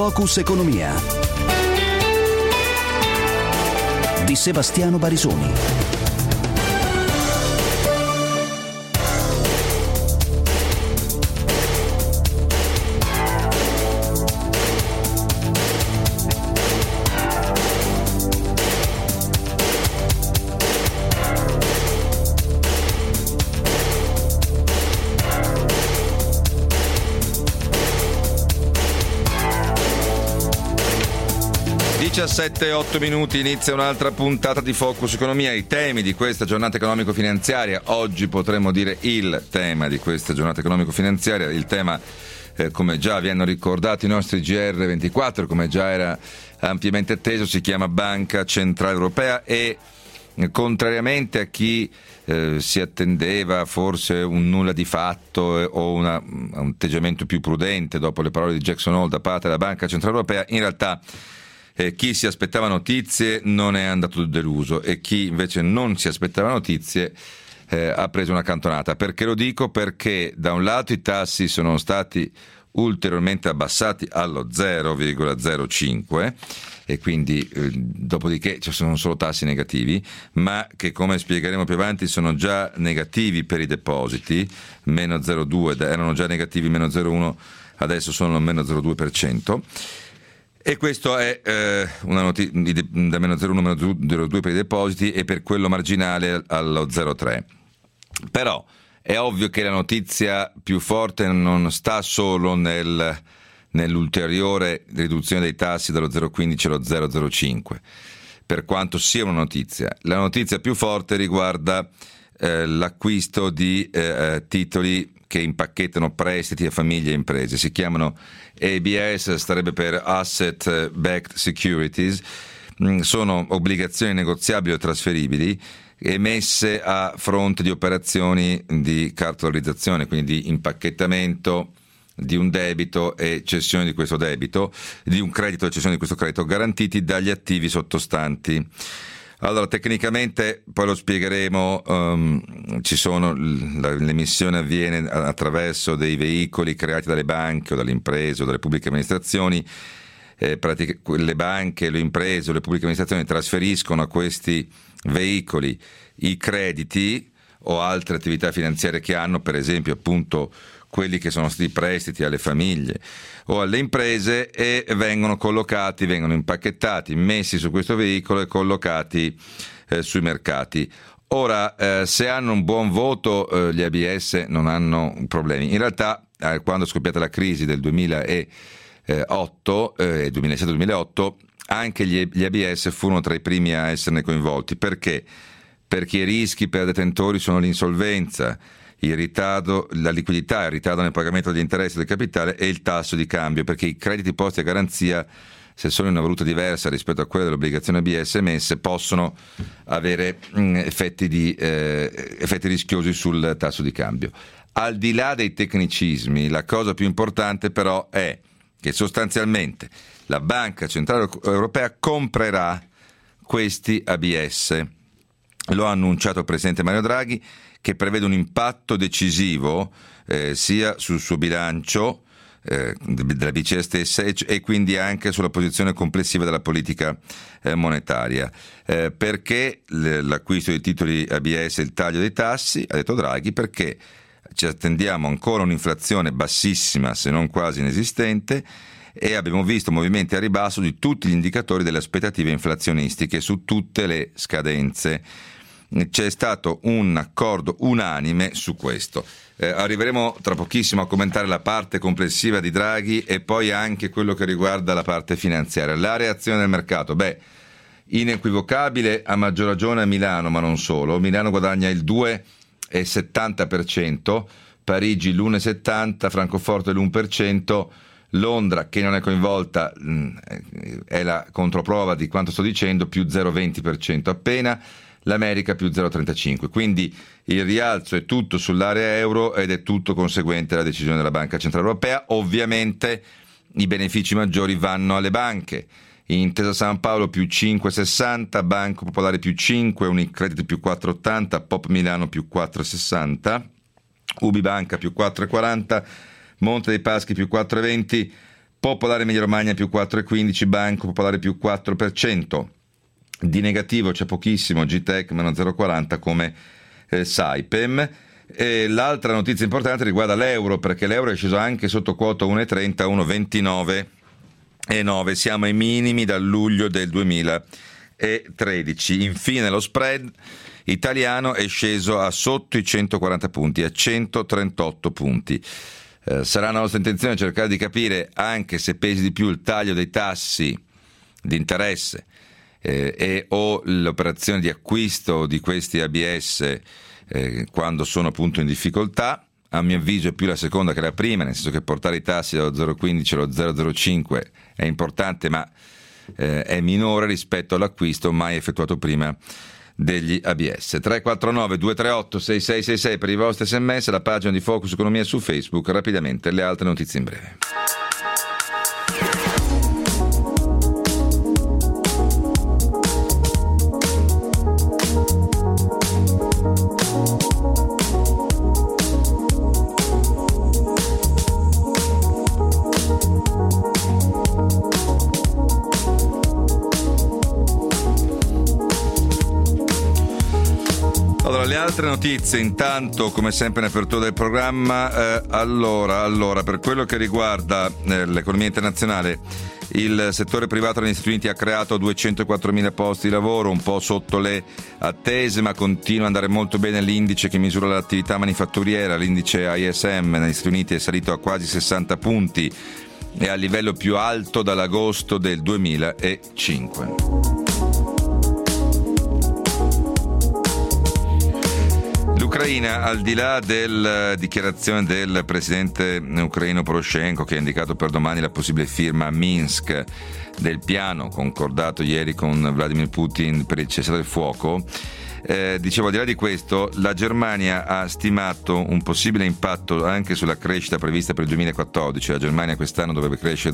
Focus Economia di Sebastiano Barisoni. Sette, 8 minuti, inizia un'altra puntata di Focus Economia. I temi di questa giornata economico-finanziaria, oggi potremmo dire il tema di questa giornata economico-finanziaria, il tema come già vi hanno ricordato i nostri GR24, come già era ampiamente atteso, si chiama Banca Centrale Europea e contrariamente a chi si attendeva forse un nulla di fatto o un atteggiamento più prudente dopo le parole di Jackson Hole da parte della Banca Centrale Europea, in realtà chi si aspettava notizie non è andato deluso e chi invece non si aspettava notizie ha preso una cantonata. Perché lo dico? Perché da un lato i tassi sono stati ulteriormente abbassati allo 0,05 e quindi dopodiché ci sono solo tassi negativi, ma che come spiegheremo più avanti sono già negativi per i depositi, meno 0,2, erano già negativi meno 0,1, adesso sono meno 0,2%. E questo è una notizia da meno 0,1 meno 0,2 per i depositi e per quello marginale allo 0,3. Però è ovvio che la notizia più forte non sta solo nell'ulteriore riduzione dei tassi dallo 0,15 allo 0,05, per quanto sia una notizia. La notizia più forte riguarda l'acquisto di titoli che impacchettano prestiti a famiglie e imprese. Si chiamano ABS, starebbe per Asset Backed Securities, sono obbligazioni negoziabili o trasferibili emesse a fronte di operazioni di cartolarizzazione, quindi di impacchettamento di un debito e cessione di questo debito, di un credito e cessione di questo credito, garantiti dagli attivi sottostanti. Allora, tecnicamente, poi lo spiegheremo, l'emissione avviene attraverso dei veicoli creati dalle banche o dalle imprese o dalle pubbliche amministrazioni. Le banche, le imprese o le pubbliche amministrazioni trasferiscono a questi veicoli i crediti o altre attività finanziarie che hanno, per esempio appunto quelli che sono stati prestiti alle famiglie o alle imprese, e vengono collocati, vengono impacchettati, messi su questo veicolo e collocati sui mercati. Ora, se hanno un buon voto, gli ABS non hanno problemi. In realtà, quando è scoppiata la crisi del 2008, 2007-2008, anche gli ABS furono tra i primi a esserne coinvolti. Perché? Perché i rischi per detentori sono l'insolvenza, il ritardo, la liquidità, il ritardo nel pagamento degli interessi del capitale e il tasso di cambio, perché i crediti posti a garanzia, se sono in una valuta diversa rispetto a quella delle obbligazioni ABS emesse, possono avere effetti rischiosi sul tasso di cambio. Al di là dei tecnicismi, la cosa più importante però è che sostanzialmente la Banca Centrale Europea comprerà questi ABS. Lo ha annunciato il Presidente Mario Draghi, che prevede un impatto decisivo sia sul suo bilancio della BCE stessa e quindi anche sulla posizione complessiva della politica monetaria. Perché l'acquisto dei titoli ABS e il taglio dei tassi, ha detto Draghi? Perché ci attendiamo ancora un'inflazione bassissima, se non quasi inesistente, e abbiamo visto movimenti a ribasso di tutti gli indicatori delle aspettative inflazionistiche su tutte le scadenze. C'è stato un accordo unanime su questo. Arriveremo tra pochissimo a commentare la parte complessiva di Draghi e poi anche quello che riguarda la parte finanziaria. La reazione del mercato, inequivocabile, a maggior ragione a Milano, ma non solo. Milano guadagna il 2,70%, Parigi l'1,70%, Francoforte l'1%, Londra, che non è coinvolta, è la controprova di quanto sto dicendo, più 0,20% appena, l'America più 0,35%. Quindi il rialzo è tutto sull'area euro ed è tutto conseguente alla decisione della Banca Centrale Europea. Ovviamente i benefici maggiori vanno alle banche. Intesa San Paolo più 5,60, Banco Popolare più 5, Unicredit più 4,80, Pop Milano più 4,60, Ubibanca più 4,40, Monte dei Paschi più 4,20, Popolare Emilia Romagna più 4,15, Banco Popolare più 4%. Di negativo c'è pochissimo, GTEC meno 0,40 come Saipem. E l'altra notizia importante riguarda l'euro, perché l'euro è sceso anche sotto quota 1,30 a 1,29,9. Siamo ai minimi dal luglio del 2013. Infine lo spread italiano è sceso a sotto i 140 punti, a 138 punti. Sarà nostra intenzione cercare di capire anche se pesi di più il taglio dei tassi di interesse o l'operazione di acquisto di questi ABS quando sono appunto in difficoltà. A mio avviso è più la seconda che la prima, nel senso che portare i tassi dallo 0,15 allo 0,05 è importante, ma è minore rispetto all'acquisto mai effettuato prima degli ABS. 349 238 6666 per i vostri sms, la pagina di Focus Economia su Facebook. Rapidamente le altre notizie in breve. Allora, le altre notizie, intanto, come sempre in apertura del programma, allora, per quello che riguarda l'economia internazionale, il settore privato negli Stati Uniti ha creato 204.000 posti di lavoro, un po' sotto le attese, ma continua ad andare molto bene l'indice che misura l'attività manifatturiera, l'indice ISM negli Stati Uniti è salito a quasi 60 punti, è al livello più alto dall'agosto del 2005. L'Ucraina, al di là della dichiarazione del presidente ucraino Poroshenko, che ha indicato per domani la possibile firma a Minsk del piano concordato ieri con Vladimir Putin per il cessate del fuoco, dicevo, al di là di questo, la Germania ha stimato un possibile impatto anche sulla crescita prevista per il 2014. La Germania quest'anno dovrebbe crescere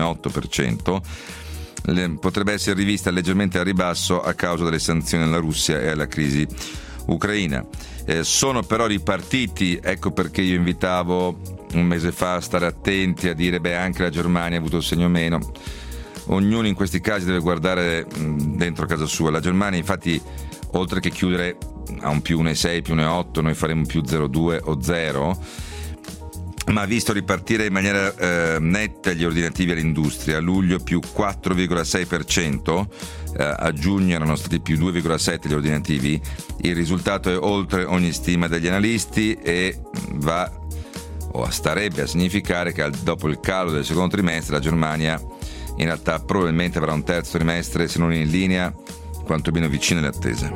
dell'1,8%, potrebbe essere rivista leggermente a ribasso a causa delle sanzioni alla Russia e alla crisi ucraina. Sono però ripartiti, ecco perché io invitavo un mese fa a stare attenti, a dire anche la Germania ha avuto il segno meno. Ognuno in questi casi deve guardare dentro casa sua. La Germania infatti, oltre che chiudere a un più 1,6, più 1,8, noi faremo più 0,2 o 0, ma ha visto ripartire in maniera netta gli ordinativi all'industria. A luglio più 4,6%, a giugno erano stati più 2,7 gli ordinativi. Il risultato è oltre ogni stima degli analisti e starebbe a significare che dopo il calo del secondo trimestre la Germania in realtà probabilmente avrà un terzo trimestre, se non in linea, quantomeno vicino alle attese.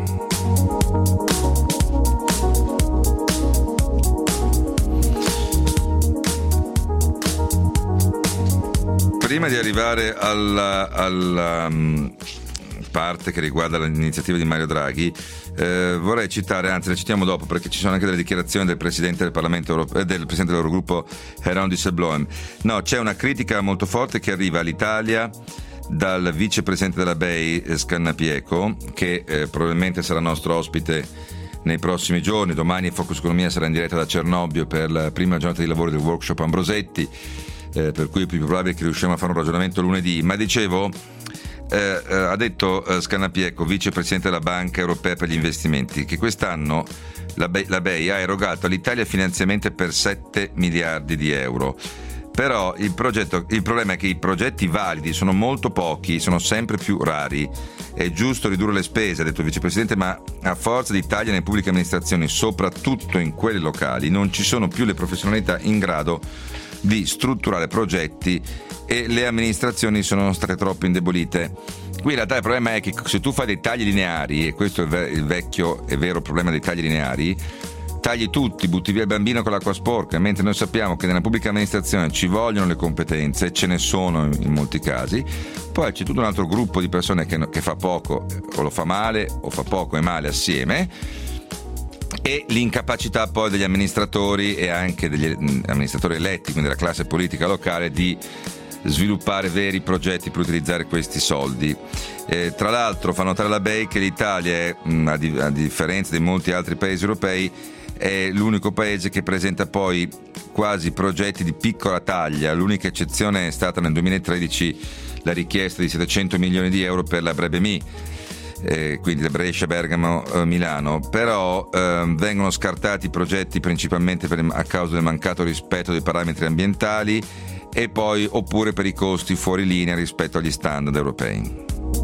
Prima di arrivare alla parte che riguarda l'iniziativa di Mario Draghi, vorrei citare, anzi le citiamo dopo perché ci sono anche delle dichiarazioni del Presidente del Parlamento europeo, del Presidente dell'Eurogruppo Jeroen Dijsselbloem. No, c'è una critica molto forte che arriva all'Italia dal vicepresidente della BEI Scannapieco, che probabilmente sarà nostro ospite nei prossimi giorni. Domani Focus Economia sarà in diretta da Cernobbio per la prima giornata di lavoro del workshop Ambrosetti, per cui è più probabile che riusciamo a fare un ragionamento lunedì. Ma dicevo, ha detto Scannapieco, vicepresidente della Banca Europea per gli Investimenti, che quest'anno la BEI ha erogato all'Italia finanziamenti per 7 miliardi di euro. Però il problema è che i progetti validi sono molto pochi, sono sempre più rari. È giusto ridurre le spese, ha detto il vicepresidente, ma a forza di tagli nelle pubbliche amministrazioni, soprattutto in quelle locali, non ci sono più le professionalità in grado di strutturare progetti e le amministrazioni sono state troppo indebolite. Qui in realtà il problema è che se tu fai dei tagli lineari, e questo è il vecchio e vero problema dei tagli lineari, tagli tutti, butti via il bambino con l'acqua sporca, mentre noi sappiamo che nella pubblica amministrazione ci vogliono le competenze, ce ne sono in molti casi. Poi c'è tutto un altro gruppo di persone che fa poco o lo fa male o fa poco e male assieme, e l'incapacità poi degli amministratori e anche degli amministratori eletti, quindi della classe politica locale, di sviluppare veri progetti per utilizzare questi soldi. Tra l'altro fa notare la BEI che l'Italia, a differenza di molti altri paesi europei, è l'unico paese che presenta poi quasi progetti di piccola taglia. L'unica eccezione è stata nel 2013 la richiesta di 700 milioni di euro per la Brebemi, quindi da Brescia, Bergamo, Milano, però vengono scartati i progetti principalmente a causa del mancato rispetto dei parametri ambientali e poi oppure per i costi fuori linea rispetto agli standard europei.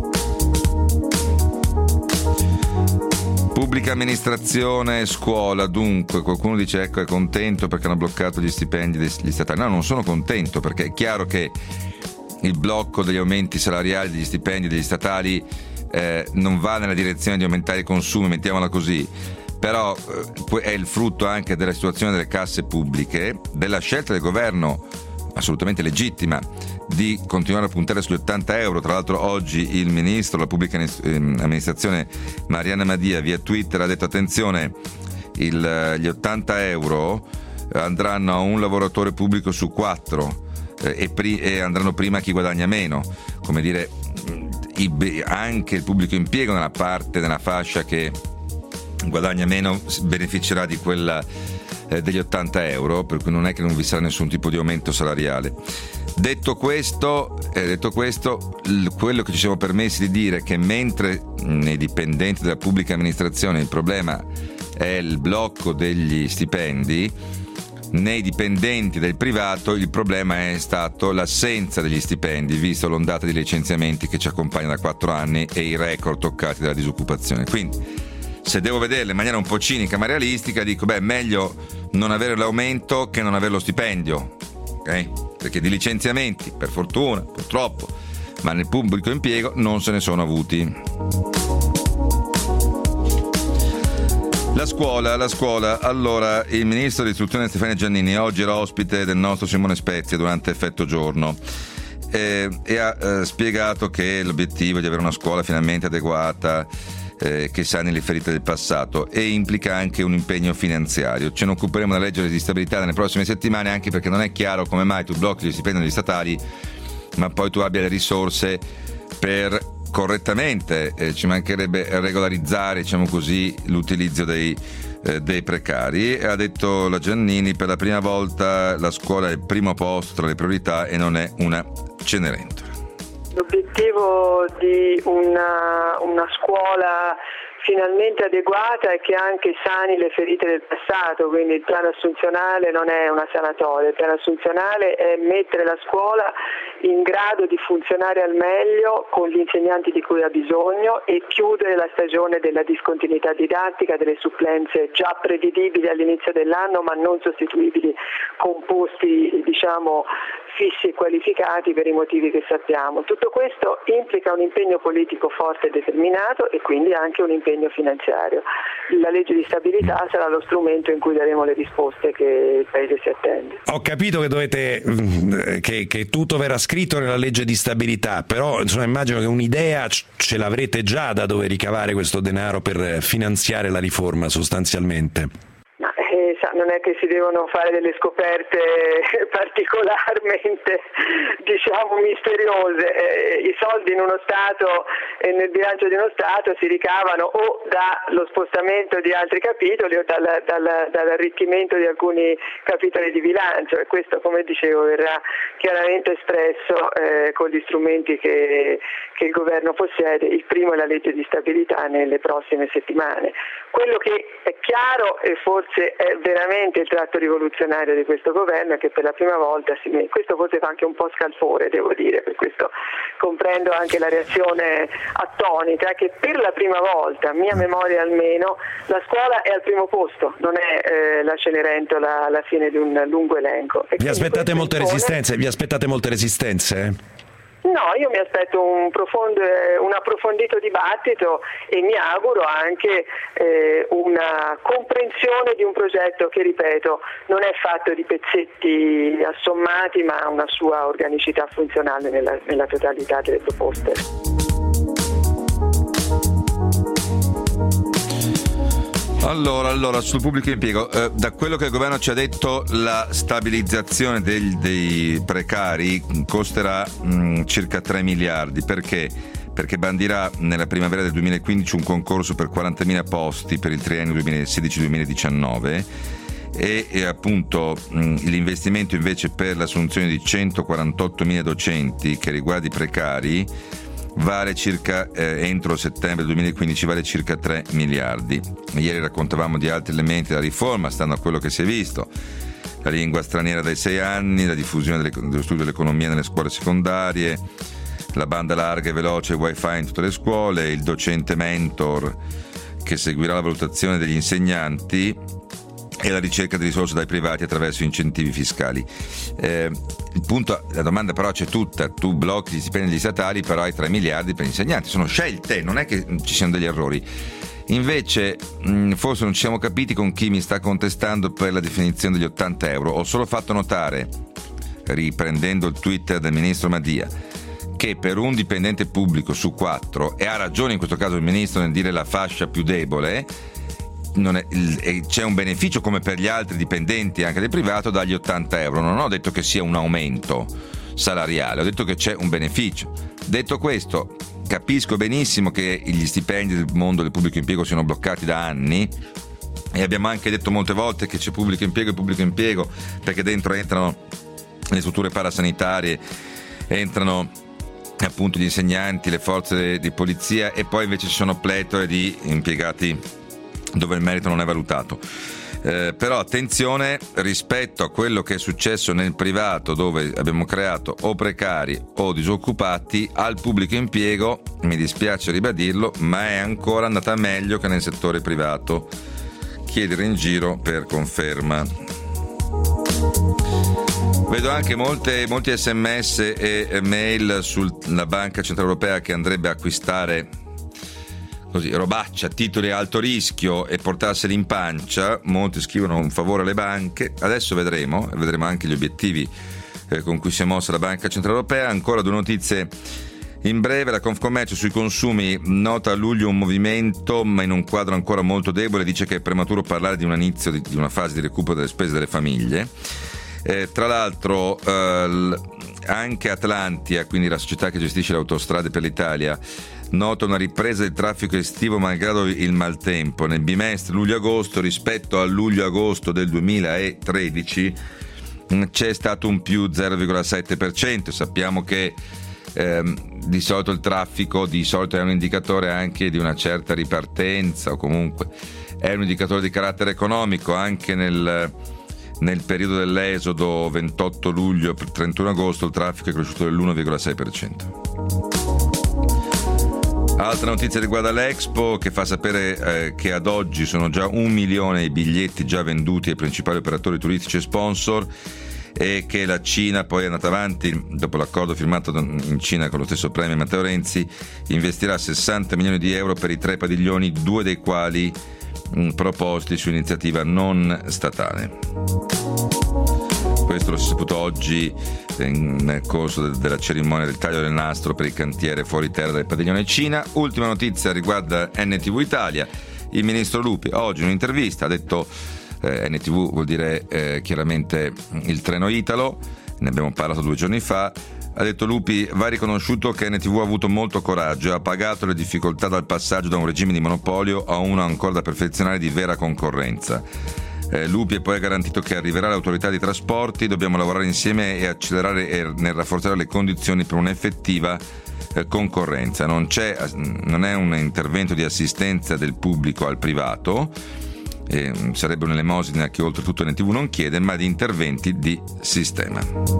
Pubblica amministrazione, scuola, dunque qualcuno dice ecco è contento perché hanno bloccato gli stipendi degli statali. No, non sono contento, perché è chiaro che il blocco degli aumenti salariali degli stipendi degli statali non va nella direzione di aumentare i consumi, mettiamola così, però è il frutto anche della situazione delle casse pubbliche, della scelta del governo assolutamente legittima di continuare a puntare sugli 80 euro. Tra l'altro oggi il ministro della pubblica amministrazione Mariana Madia via Twitter ha detto attenzione, gli 80 euro andranno a un lavoratore pubblico su 4 e andranno prima a chi guadagna meno, come dire anche il pubblico impiego nella fascia che guadagna meno beneficerà di quella degli 80 euro, per cui non è che non vi sarà nessun tipo di aumento salariale. Detto questo, quello che ci siamo permessi di dire è che mentre nei dipendenti della pubblica amministrazione il problema è il blocco degli stipendi, nei dipendenti del privato il problema è stato l'assenza degli stipendi, visto l'ondata di licenziamenti che ci accompagna da 4 anni e i record toccati dalla disoccupazione. Quindi se devo vederla in maniera un po' cinica ma realistica, dico meglio non avere l'aumento che non avere lo stipendio, ok? Perché di licenziamenti, per fortuna, purtroppo, ma nel pubblico impiego non se ne sono avuti. La scuola, allora il ministro dell'istruzione Stefania Giannini oggi era ospite del nostro Simone Spezia durante Effetto Giorno e ha spiegato che l'obiettivo è di avere una scuola finalmente adeguata, che sani le ferite del passato, e implica anche un impegno finanziario. Ce ne occuperemo della legge di stabilità nelle prossime settimane, anche perché non è chiaro come mai tu blocchi gli stipendi degli statali ma poi tu abbia le risorse per correttamente, ci mancherebbe regolarizzare, diciamo così, l'utilizzo dei precari. Ha detto la Giannini, per la prima volta la scuola è il primo posto tra le priorità e non è una Cenerentola. L'obiettivo di una scuola finalmente adeguata è che anche sani le ferite del passato, quindi il piano assunzionale non è una sanatoria, il piano assunzionale è mettere la scuola in grado di funzionare al meglio con gli insegnanti di cui ha bisogno e chiudere la stagione della discontinuità didattica, delle supplenze già prevedibili all'inizio dell'anno ma non sostituibili con posti fissi e qualificati per i motivi che sappiamo. Tutto questo implica un impegno politico forte e determinato e quindi anche un impegno finanziario. La legge di stabilità sarà lo strumento in cui daremo le risposte che il Paese si attende. Ho capito che tutto verrà scritto nella legge di stabilità, però immagino che un'idea ce l'avrete già da dove ricavare questo denaro per finanziare la riforma sostanzialmente. Non è che si devono fare delle scoperte particolarmente misteriose. I soldi in uno Stato e nel bilancio di uno Stato si ricavano o dallo spostamento di altri capitoli o dall'arricchimento di alcuni capitoli di bilancio, e questo, come dicevo, verrà chiaramente espresso con gli strumenti che il governo possiede. Il primo è la legge di stabilità nelle prossime settimane. Quello che è chiaro e forse è veramente il tratto rivoluzionario di questo governo è che per la prima volta questo forse fa anche un po' scalpore, devo dire, per questo comprendo anche la reazione attonita, che per la prima volta, a mia memoria almeno, la scuola è al primo posto, non è la Cenerentola alla fine di un lungo elenco. Vi aspettate molte resistenze? No, io mi aspetto un approfondito dibattito e mi auguro anche una comprensione di un progetto che, ripeto, non è fatto di pezzetti assommati, ma ha una sua organicità funzionale nella totalità delle proposte. Allora, sul pubblico impiego, da quello che il governo ci ha detto, la stabilizzazione dei precari costerà circa 3 miliardi. Perché? perché bandirà nella primavera del 2015 un concorso per 40.000 posti per il triennio 2016-2019 e appunto l'investimento invece per l'assunzione di 148.000 docenti che riguarda i precari vale circa, entro settembre 2015 vale circa 3 miliardi. Ieri raccontavamo di altri elementi della riforma, stando a quello che si è visto: la lingua straniera dai 6 anni, la diffusione dello studio dell'economia nelle scuole secondarie, la banda larga e veloce wifi in tutte le scuole, il docente mentor che seguirà la valutazione degli insegnanti e la ricerca di risorse dai privati attraverso incentivi fiscali. Il punto, la domanda però c'è tutta: tu blocchi gli stipendi degli statali, però hai 3 miliardi per gli insegnanti, sono scelte, non è che ci siano degli errori. Invece forse non ci siamo capiti con chi mi sta contestando per la definizione degli 80 euro. Ho solo fatto notare, riprendendo il Twitter del ministro Madia, che per un dipendente pubblico su 4, e ha ragione in questo caso il ministro nel dire la fascia più debole, c'è un beneficio come per gli altri dipendenti anche del privato dagli 80 euro. Non ho detto che sia un aumento salariale, ho detto che c'è un beneficio. Detto questo, capisco benissimo che gli stipendi del mondo del pubblico impiego siano bloccati da anni, e abbiamo anche detto molte volte che c'è pubblico impiego e pubblico impiego perché dentro entrano le strutture parasanitarie, entrano appunto gli insegnanti, le forze di polizia, e poi invece ci sono pletore di impiegati dove il merito non è valutato. Però attenzione rispetto a quello che è successo nel privato, dove abbiamo creato o precari o disoccupati. Al pubblico impiego, mi dispiace ribadirlo, ma è ancora andata meglio che nel settore privato. Chiedere in giro per conferma. Vedo anche molti sms e mail sulla Banca Centrale Europea che andrebbe a acquistare così robaccia, titoli a alto rischio e portarseli in pancia. Molti scrivono un favore alle banche. Adesso vedremo anche gli obiettivi con cui si è mossa la Banca Centrale Europea. Ancora 2 notizie in breve. La Confcommercio sui consumi nota a luglio un movimento, ma in un quadro ancora molto debole. Dice che è prematuro parlare di un inizio di una fase di recupero delle spese delle famiglie. Tra l'altro anche Atlantia, quindi la società che gestisce le autostrade per l'Italia, nota una ripresa del traffico estivo malgrado il maltempo. Nel bimestre luglio-agosto rispetto al luglio-agosto del 2013 c'è stato un più 0,7%. Sappiamo che di solito il traffico è un indicatore anche di una certa ripartenza, o comunque è un indicatore di carattere economico. Anche nel periodo dell'esodo 28 luglio 31 agosto il traffico è cresciuto dell'1,6%. Altra notizia riguarda l'Expo, che fa sapere che ad oggi sono già 1 milione i biglietti già venduti ai principali operatori turistici e sponsor, e che la Cina poi è andata avanti, dopo l'accordo firmato in Cina con lo stesso premier Matteo Renzi, investirà 60 milioni di euro per i 3 padiglioni, 2 dei quali proposti su iniziativa non statale. Questo l'ho saputo oggi nel corso della cerimonia del taglio del nastro per il cantiere fuori terra del padiglione Cina. Ultima notizia riguarda NTV Italia. Il ministro Lupi oggi in un'intervista ha detto NTV vuol dire chiaramente il treno Italo, ne abbiamo parlato 2 giorni fa. Ha detto Lupi: va riconosciuto che NTV ha avuto molto coraggio e ha pagato le difficoltà dal passaggio da un regime di monopolio a uno ancora da perfezionare di vera concorrenza. Lupi ha poi garantito che arriverà l'autorità dei trasporti, dobbiamo lavorare insieme e accelerare nel rafforzare le condizioni per un'effettiva concorrenza. Non è un intervento di assistenza del pubblico al privato, sarebbe un'elemosina che oltretutto NTV non chiede, ma di interventi di sistema.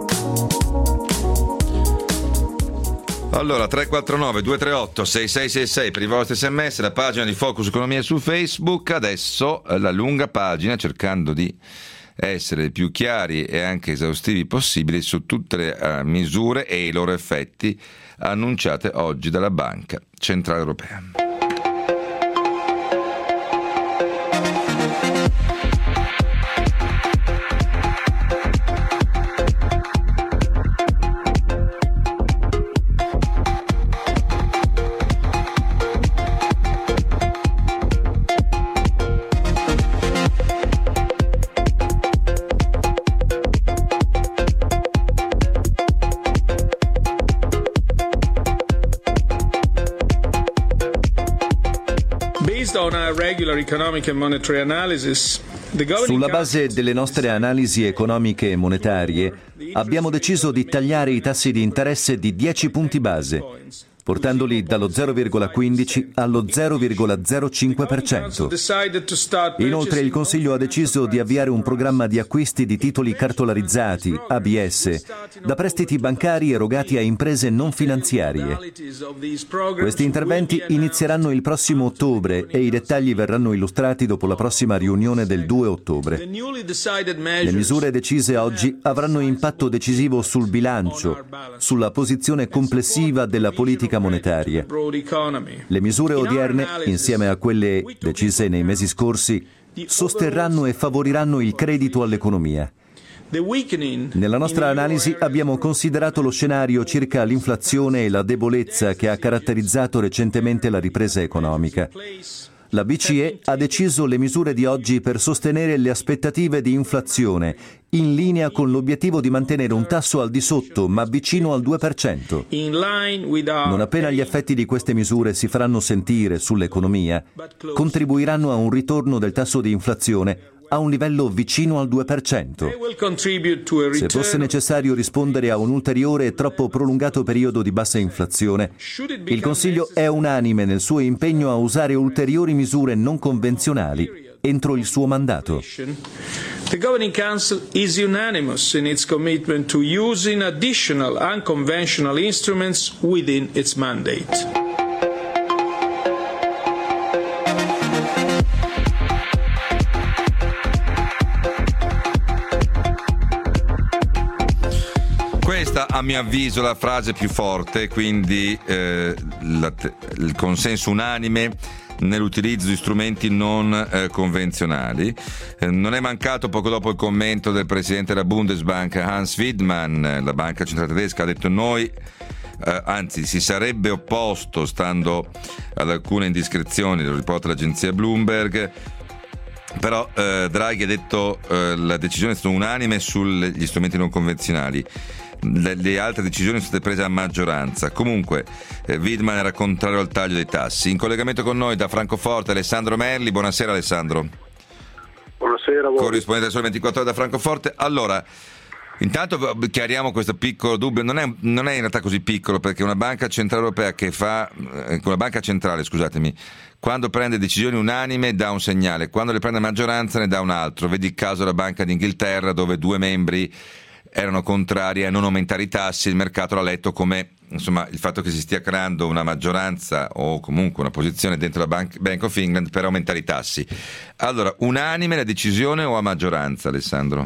Allora 349-238-6666 per i vostri sms, la pagina di Focus Economia su Facebook. Adesso la lunga pagina, cercando di essere più chiari e anche esaustivi possibili su tutte le misure e i loro effetti annunciate oggi dalla Banca Centrale Europea. Sulla base delle nostre analisi economiche e monetarie, abbiamo deciso di tagliare i tassi di interesse di 10 punti base, portandoli dallo 0,15 allo 0,05%. Inoltre il Consiglio ha deciso di avviare un programma di acquisti di titoli cartolarizzati, ABS, da prestiti bancari erogati a imprese non finanziarie. Questi interventi inizieranno il prossimo ottobre e i dettagli verranno illustrati dopo la prossima riunione del 2 ottobre. Le misure decise oggi avranno impatto decisivo sul bilancio, sulla posizione complessiva della politica monetaria. Le misure odierne, insieme a quelle decise nei mesi scorsi, sosterranno e favoriranno il credito all'economia. Nella nostra analisi abbiamo considerato lo scenario circa l'inflazione e la debolezza che ha caratterizzato recentemente la ripresa economica. La BCE ha deciso le misure di oggi per sostenere le aspettative di inflazione, in linea con l'obiettivo di mantenere un tasso al di sotto, ma vicino al 2%. Non appena gli effetti di queste misure si faranno sentire sull'economia, contribuiranno a un ritorno del tasso di inflazione a un livello vicino al 2%. Se fosse necessario rispondere a un ulteriore e troppo prolungato periodo di bassa inflazione, il Consiglio è unanime nel suo impegno a usare ulteriori misure non convenzionali entro il suo mandato. The Governing Council is unanimous in its commitment to using additional unconventional instruments within its mandate. Questa, a mio avviso, è la frase più forte, quindi il consenso unanime nell'utilizzo di strumenti non convenzionali. Non è mancato poco dopo il commento del presidente della Bundesbank, Hans Wiedmann. La banca centrale tedesca ha detto anzi si sarebbe opposto, stando ad alcune indiscrezioni, lo riporta l'agenzia Bloomberg. Però Draghi ha detto la decisione è stata unanime sugli strumenti non convenzionali. Le altre decisioni sono state prese a maggioranza. Comunque Wiedmann era contrario al taglio dei tassi. In collegamento con noi da Francoforte Alessandro Merli. Buonasera Alessandro. Buonasera a voi. Corrispondente del Sole 24 Ore da Francoforte. Allora, intanto chiariamo questo piccolo dubbio. Non è in realtà così piccolo, perché una banca centrale europea una banca centrale, scusatemi, quando prende decisioni unanime dà un segnale, quando le prende a maggioranza ne dà un altro. Vedi il caso della Banca d'Inghilterra, dove 2 membri erano contrari a non aumentare i tassi. Il mercato l'ha letto come, insomma, il fatto che si stia creando una maggioranza o comunque una posizione dentro la Bank of England per aumentare i tassi. Allora, unanime la decisione o a maggioranza, Alessandro?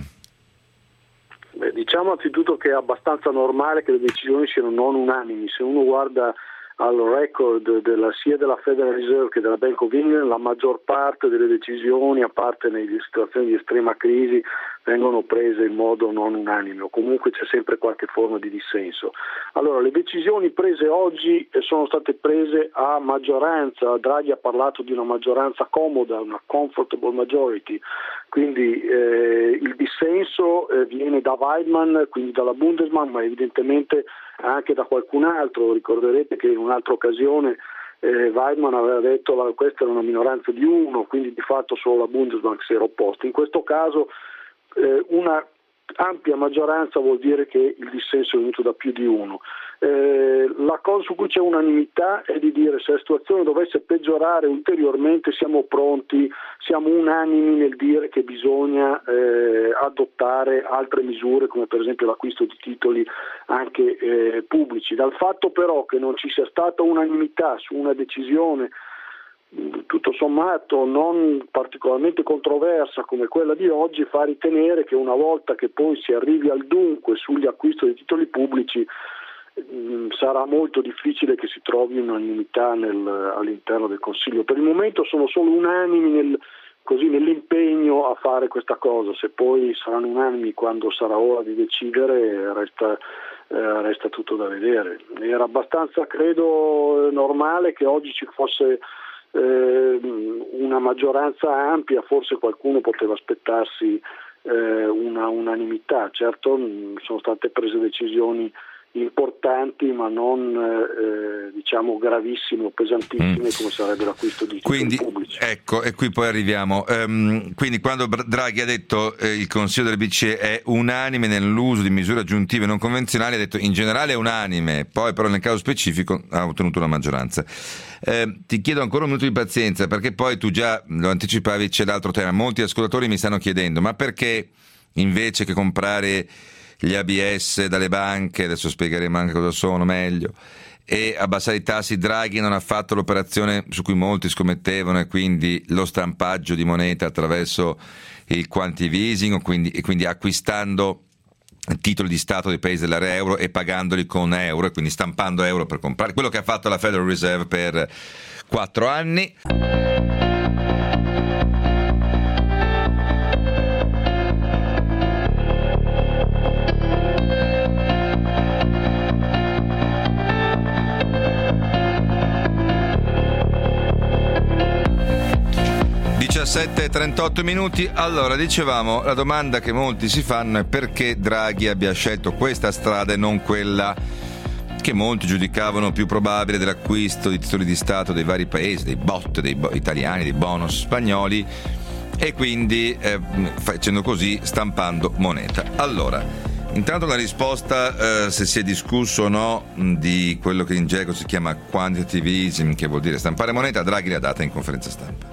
Diciamo anzitutto che è abbastanza normale che le decisioni siano non unanimi. Se uno guarda al record sia della Federal Reserve che della Bank of England, la maggior parte delle decisioni, a parte nelle situazioni di estrema crisi, vengono prese in modo non unanime, o comunque c'è sempre qualche forma di dissenso. Allora, le decisioni prese oggi sono state prese a maggioranza. Draghi ha parlato di una maggioranza comoda, una comfortable majority, quindi il dissenso viene da Wiedmann, quindi dalla Bundesbank, ma evidentemente anche da qualcun altro. Ricorderete che in un'altra occasione Wiedmann aveva detto che questa era una minoranza di 1, quindi di fatto solo la Bundesbank si era opposta. In questo caso una ampia maggioranza vuol dire che il dissenso è venuto da più di 1. La cosa su cui c'è unanimità è di dire: se la situazione dovesse peggiorare ulteriormente siamo pronti, siamo unanimi nel dire che bisogna adottare altre misure, come per esempio l'acquisto di titoli anche pubblici. Dal fatto però che non ci sia stata unanimità su una decisione tutto sommato non particolarmente controversa come quella di oggi, fa ritenere che una volta che poi si arrivi al dunque sugli acquisti di titoli pubblici sarà molto difficile che si trovi unanimità all'interno del Consiglio. Per il momento sono solo unanimi nell'impegno a fare questa cosa. Se poi saranno unanimi quando sarà ora di decidere resta tutto da vedere. Era abbastanza, credo, normale che oggi ci fosse una maggioranza ampia. Forse qualcuno poteva aspettarsi una unanimità. Certo, sono state prese decisioni importanti ma non diciamo gravissime o pesantissime come sarebbe l'acquisto di titoli pubblici. Ecco, e qui poi arriviamo. Quindi quando Draghi ha detto il Consiglio delle BCE è unanime nell'uso di misure aggiuntive non convenzionali, ha detto in generale è unanime, poi però nel caso specifico ha ottenuto la maggioranza. Ti chiedo ancora un minuto di pazienza, perché poi tu già lo anticipavi, c'è l'altro tema. Molti ascoltatori mi stanno chiedendo, ma perché invece che comprare gli ABS dalle banche, adesso spiegheremo anche cosa sono meglio, e abbassare i tassi, Draghi non ha fatto l'operazione su cui molti scommettevano, e quindi lo stampaggio di moneta attraverso il quantitative easing, e quindi acquistando titoli di Stato dei paesi dell'area euro e pagandoli con euro, e quindi stampando euro per comprare, quello che ha fatto la Federal Reserve per 4 anni. 17:38 minuti. Allora, dicevamo, la domanda che molti si fanno è perché Draghi abbia scelto questa strada e non quella che molti giudicavano più probabile dell'acquisto di titoli di Stato dei vari paesi, dei BOT, dei italiani, dei bonus spagnoli, e quindi facendo così, stampando moneta. Allora, intanto la risposta, se si è discusso o no di quello che in gergo si chiama quantitative easing, che vuol dire stampare moneta, Draghi l'ha data in conferenza stampa.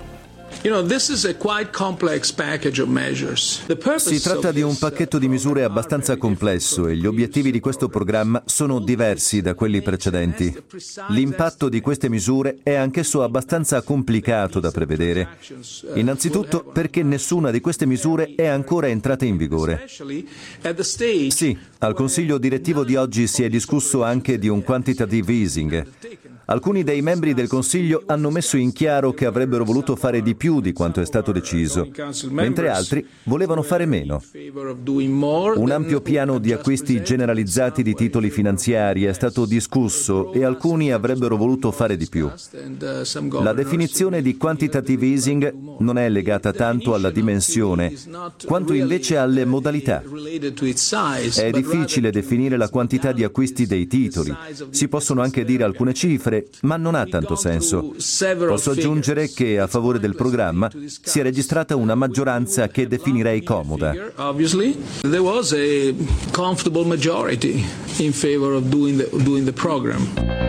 Si tratta di un pacchetto di misure abbastanza complesso e gli obiettivi di questo programma sono diversi da quelli precedenti. L'impatto di queste misure è anch'esso abbastanza complicato da prevedere. Innanzitutto perché nessuna di queste misure è ancora entrata in vigore. Sì, al Consiglio direttivo di oggi si è discusso anche di un quantitative easing. Alcuni dei membri del Consiglio hanno messo in chiaro che avrebbero voluto fare di più di quanto è stato deciso, mentre altri volevano fare meno. Un ampio piano di acquisti generalizzati di titoli finanziari è stato discusso e alcuni avrebbero voluto fare di più. La definizione di quantitative easing non è legata tanto alla dimensione, quanto invece alle modalità. È difficile definire la quantità di acquisti dei titoli. Si possono anche dire alcune cifre, ma non ha tanto senso. Posso aggiungere che a favore del programma si è registrata una maggioranza che definirei comoda. There was a comfortable majority in favor of doing the program.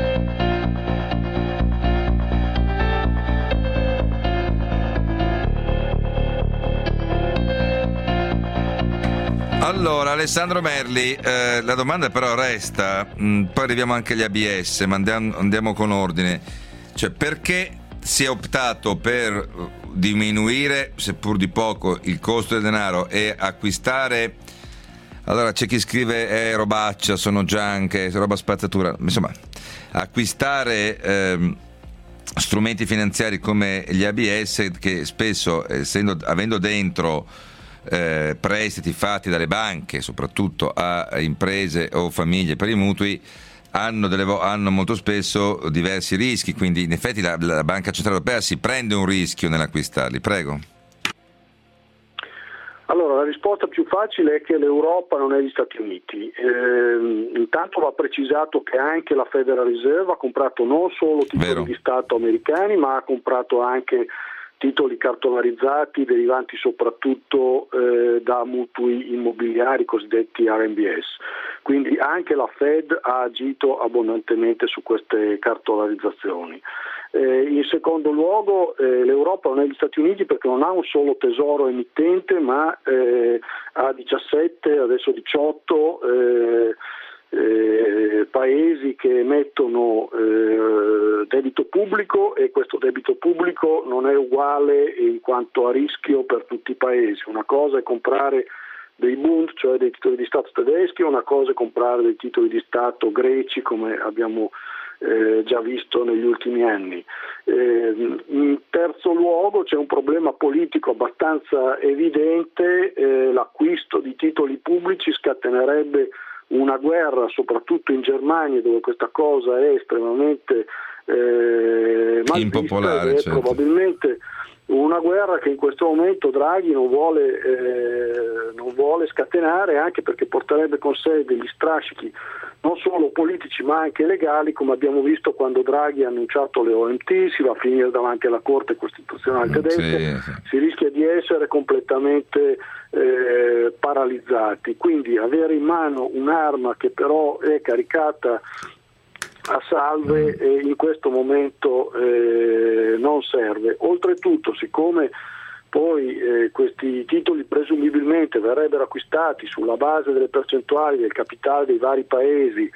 Allora, Alessandro Merli, la domanda però resta, poi arriviamo anche agli ABS, ma andiamo con ordine. Cioè, perché si è optato per diminuire, seppur di poco, il costo del denaro e acquistare? Allora, c'è chi scrive robaccia, sono junk, roba spazzatura, insomma, acquistare strumenti finanziari come gli ABS, che spesso, avendo dentro prestiti fatti dalle banche, soprattutto a imprese o famiglie per i mutui, hanno molto spesso diversi rischi, quindi in effetti la Banca Centrale Europea si prende un rischio nell'acquistarli. Prego. Allora, la risposta più facile è che l'Europa non è gli Stati Uniti. Intanto va precisato che anche la Federal Reserve ha comprato non solo titoli di Stato americani, ma ha comprato anche titoli cartolarizzati derivanti soprattutto da mutui immobiliari cosiddetti RMBS. Quindi anche la Fed ha agito abbondantemente su queste cartolarizzazioni. In secondo luogo, l'Europa non è gli Stati Uniti perché non ha un solo tesoro emittente, ma ha 17, adesso 18 paesi che emettono debito pubblico, e questo debito pubblico non è uguale in quanto a rischio per tutti i paesi. Una cosa è comprare dei Bund, cioè dei titoli di Stato tedeschi, una cosa è comprare dei titoli di Stato greci, come abbiamo già visto negli ultimi anni. In terzo luogo c'è un problema politico abbastanza evidente, l'acquisto di titoli pubblici scatenerebbe una guerra, soprattutto in Germania, dove questa cosa è estremamente mal impopolare, vista, certo. Probabilmente Una guerra che in questo momento Draghi non vuole scatenare, anche perché porterebbe con sé degli strascichi non solo politici ma anche legali, come abbiamo visto quando Draghi ha annunciato le OMT, si va a finire davanti alla Corte Costituzionale tedesca, si rischia di essere completamente paralizzati. Quindi avere in mano un'arma che però è caricata a salve in questo momento non serve. Oltretutto, siccome poi questi titoli presumibilmente verrebbero acquistati sulla base delle percentuali del capitale dei vari paesi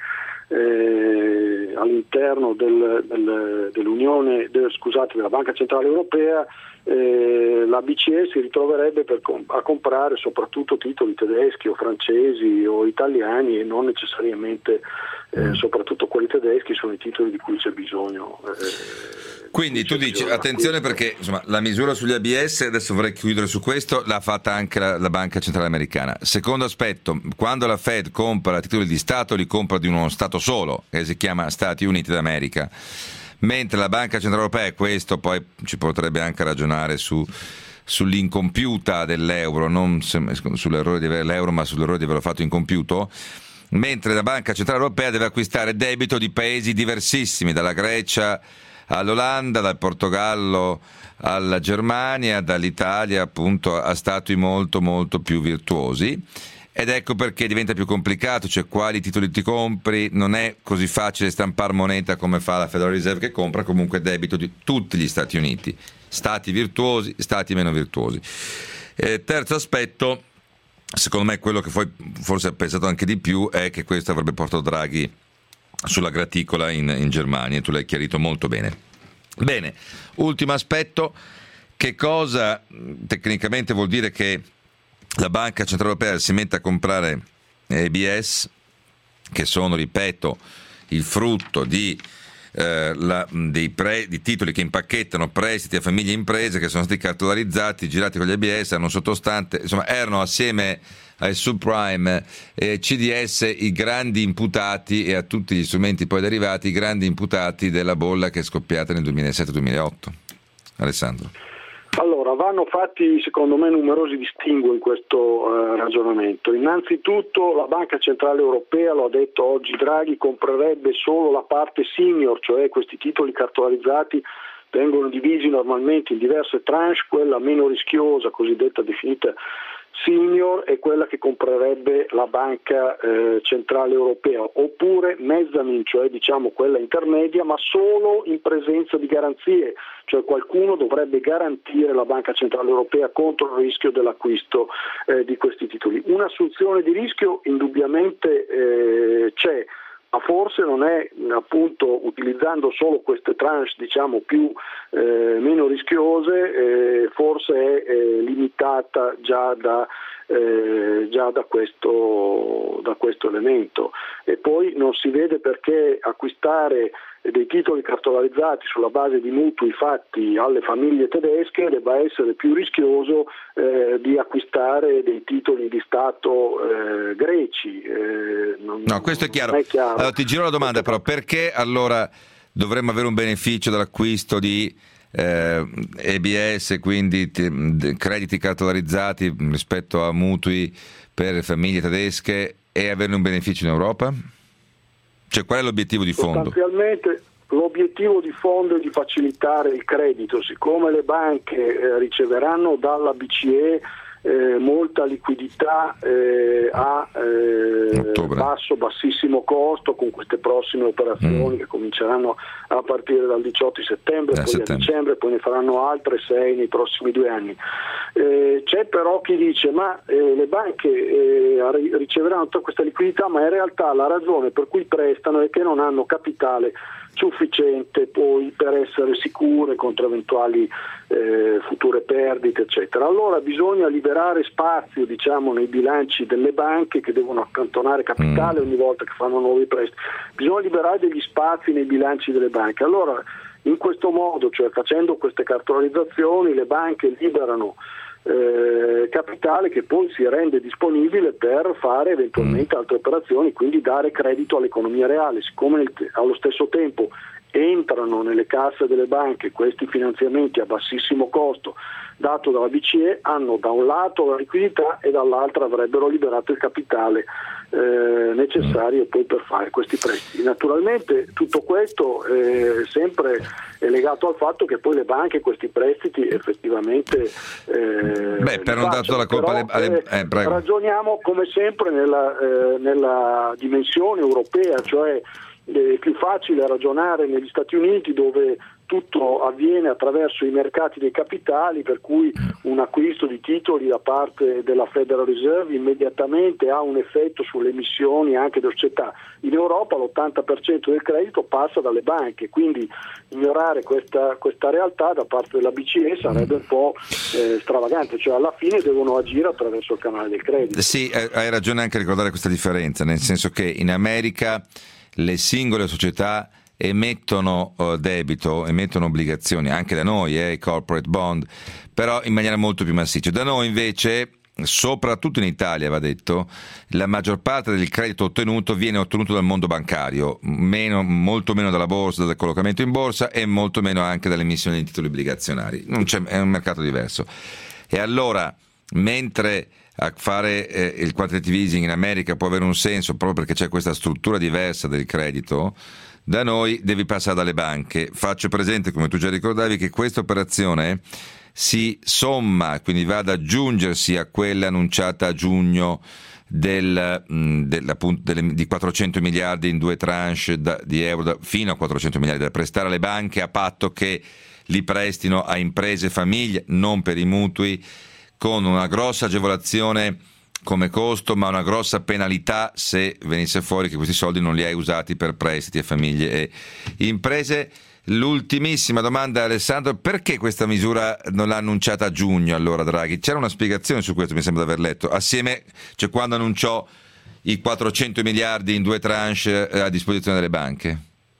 all'interno dell'Unione, della Banca Centrale Europea, la BCE si ritroverebbe a comprare soprattutto titoli tedeschi o francesi o italiani, e non necessariamente soprattutto quelli tedeschi sono i titoli di cui c'è bisogno. Quindi tu dici attenzione, perché insomma la misura sugli ABS, adesso vorrei chiudere su questo, l'ha fatta anche la Banca Centrale Americana. Secondo aspetto, quando la Fed compra titoli di Stato, li compra di uno Stato solo, che si chiama Stati Uniti d'America, mentre la Banca Centrale Europea, e questo poi ci potrebbe anche ragionare sull'incompiuta dell'euro, non sull'errore di avere l'euro ma sull'errore di averlo fatto incompiuto, mentre la Banca Centrale Europea deve acquistare debito di paesi diversissimi, dalla Grecia all'Olanda, dal Portogallo alla Germania, dall'Italia appunto a stati molto molto più virtuosi, ed ecco perché diventa più complicato, cioè quali titoli ti compri, non è così facile stampare moneta come fa la Federal Reserve, che compra comunque debito di tutti gli Stati Uniti, stati virtuosi, stati meno virtuosi. Terzo aspetto, secondo me quello che forse ha pensato anche di più, è che questo avrebbe portato Draghi sulla graticola in Germania, e tu l'hai chiarito molto bene. Bene, ultimo aspetto, che cosa tecnicamente vuol dire che la Banca Centrale Europea si mette a comprare ABS, che sono, ripeto, il frutto di titoli che impacchettano prestiti a famiglie e imprese, che sono stati cartolarizzati, girati con gli ABS, hanno un sottostante, insomma erano assieme ai subprime e CDS i grandi imputati, e a tutti gli strumenti poi derivati, i grandi imputati della bolla che è scoppiata nel 2007-2008. Alessandro. Allora, vanno fatti secondo me numerosi distinguo in questo ragionamento. Innanzitutto la Banca Centrale Europea, lo ha detto oggi Draghi, comprerebbe solo la parte senior, cioè questi titoli cartolarizzati vengono divisi normalmente in diverse tranche, quella meno rischiosa, cosiddetta definita senior, è quella che comprerebbe la Banca Centrale Europea, oppure mezzanine, cioè diciamo quella intermedia, ma solo in presenza di garanzie, cioè qualcuno dovrebbe garantire la Banca Centrale Europea contro il rischio dell'acquisto di questi titoli. Un'assunzione di rischio indubbiamente c'è, ma forse non è, appunto, utilizzando solo queste tranche diciamo più meno rischiose, forse è limitata già da questo elemento. E poi non si vede perché acquistare dei titoli cartolarizzati sulla base di mutui fatti alle famiglie tedesche debba essere più rischioso di acquistare dei titoli di Stato greci. No, questo è chiaro. Allora, ti giro la domanda però, perché allora dovremmo avere un beneficio dall'acquisto di ABS, quindi crediti cartolarizzati rispetto a mutui per famiglie tedesche, e averne un beneficio in Europa? Cioè, qual è l'obiettivo di fondo? Sostanzialmente l'obiettivo di fondo è di facilitare il credito. Siccome le banche riceveranno dalla BCE molta liquidità a bassissimo costo, con queste prossime operazioni che cominceranno a partire dal 18 settembre, poi a dicembre, poi ne faranno altre 6 nei prossimi 2 anni. C'è però chi dice le banche riceveranno tutta questa liquidità, ma in realtà la ragione per cui prestano è che non hanno capitale sufficiente poi per essere sicure contro eventuali future perdite, eccetera. Allora bisogna liberare spazio, diciamo, nei bilanci delle banche, che devono accantonare capitale ogni volta che fanno nuovi prestiti. Bisogna liberare degli spazi nei bilanci delle banche. Allora, in questo modo, cioè facendo queste cartolarizzazioni, le banche liberano capitale che poi si rende disponibile per fare eventualmente altre operazioni, quindi dare credito all'economia reale. Siccome allo stesso tempo entrano nelle casse delle banche questi finanziamenti a bassissimo costo dato dalla BCE, hanno da un lato la liquidità e dall'altro avrebbero liberato il capitale necessario poi per fare questi prestiti. Naturalmente tutto questo sempre è legato al fatto che poi le banche questi prestiti effettivamente per non dato la colpa prego. Ragioniamo come sempre nella dimensione europea, cioè è più facile ragionare negli Stati Uniti, dove tutto avviene attraverso i mercati dei capitali, per cui un acquisto di titoli da parte della Federal Reserve immediatamente ha un effetto sulle emissioni anche delle società. In Europa l'80% del credito passa dalle banche, quindi ignorare questa realtà da parte della BCE sarebbe un po' stravagante, cioè alla fine devono agire attraverso il canale del credito. Sì, hai ragione anche a ricordare questa differenza, nel senso che in America le singole società emettono debito, emettono obbligazioni, anche da noi, i corporate bond, però in maniera molto più massiccia. Da noi invece, soprattutto in Italia va detto, la maggior parte del credito ottenuto viene ottenuto dal mondo bancario, molto meno dalla borsa, dal collocamento in borsa e molto meno anche dall'emissione di titoli obbligazionari. È un mercato diverso. E allora, mentre a fare il quantitative easing in America può avere un senso proprio perché c'è questa struttura diversa del credito, da noi devi passare dalle banche. Faccio presente, come tu già ricordavi, che questa operazione si somma, quindi va ad aggiungersi a quella annunciata a giugno di 400 miliardi in 2 tranche di euro, fino a 400 miliardi da prestare alle banche a patto che li prestino a imprese e famiglie, non per i mutui, con una grossa agevolazione come costo, ma una grossa penalità se venisse fuori che questi soldi non li hai usati per prestiti a famiglie e imprese. L'ultimissima domanda, Alessandro: perché questa misura non l'ha annunciata a giugno allora Draghi? C'era una spiegazione su questo, mi sembra di aver letto, assieme, cioè quando annunciò i 400 miliardi in 2 tranche a disposizione delle banche?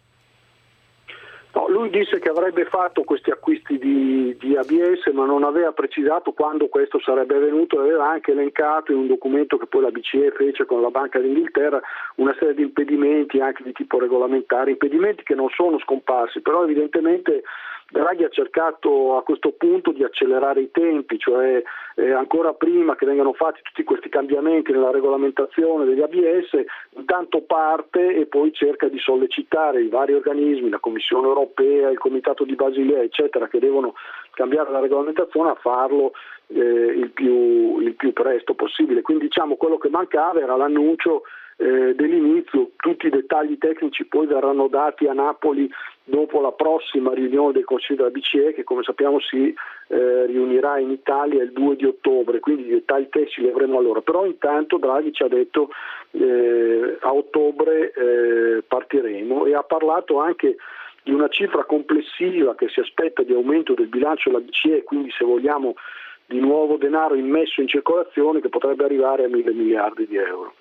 No, lui disse che avrebbe fatto questi acquisti di ABS, ma non aveva precisato quando questo sarebbe avvenuto, aveva anche elencato in un documento che poi la BCE fece con la Banca d'Inghilterra una serie di impedimenti anche di tipo regolamentare, impedimenti che non sono scomparsi, però evidentemente Draghi ha cercato a questo punto di accelerare i tempi, cioè ancora prima che vengano fatti tutti questi cambiamenti nella regolamentazione degli ABS, intanto parte e poi cerca di sollecitare i vari organismi, la Commissione europea, il Comitato di Basilea, eccetera, che devono cambiare la regolamentazione, a farlo il più presto possibile. Quindi diciamo quello che mancava era l'annuncio dell'inizio. Tutti i dettagli tecnici poi verranno dati a Napoli dopo la prossima riunione del Consiglio della BCE, che come sappiamo si riunirà in Italia il 2 di ottobre, quindi i dettagli tecnici li avremo allora. Però intanto Draghi ci ha detto a ottobre partiremo, e ha parlato anche di una cifra complessiva che si aspetta di aumento del bilancio della BCE, quindi se vogliamo di nuovo denaro immesso in circolazione, che potrebbe arrivare a 1.000 miliardi di euro.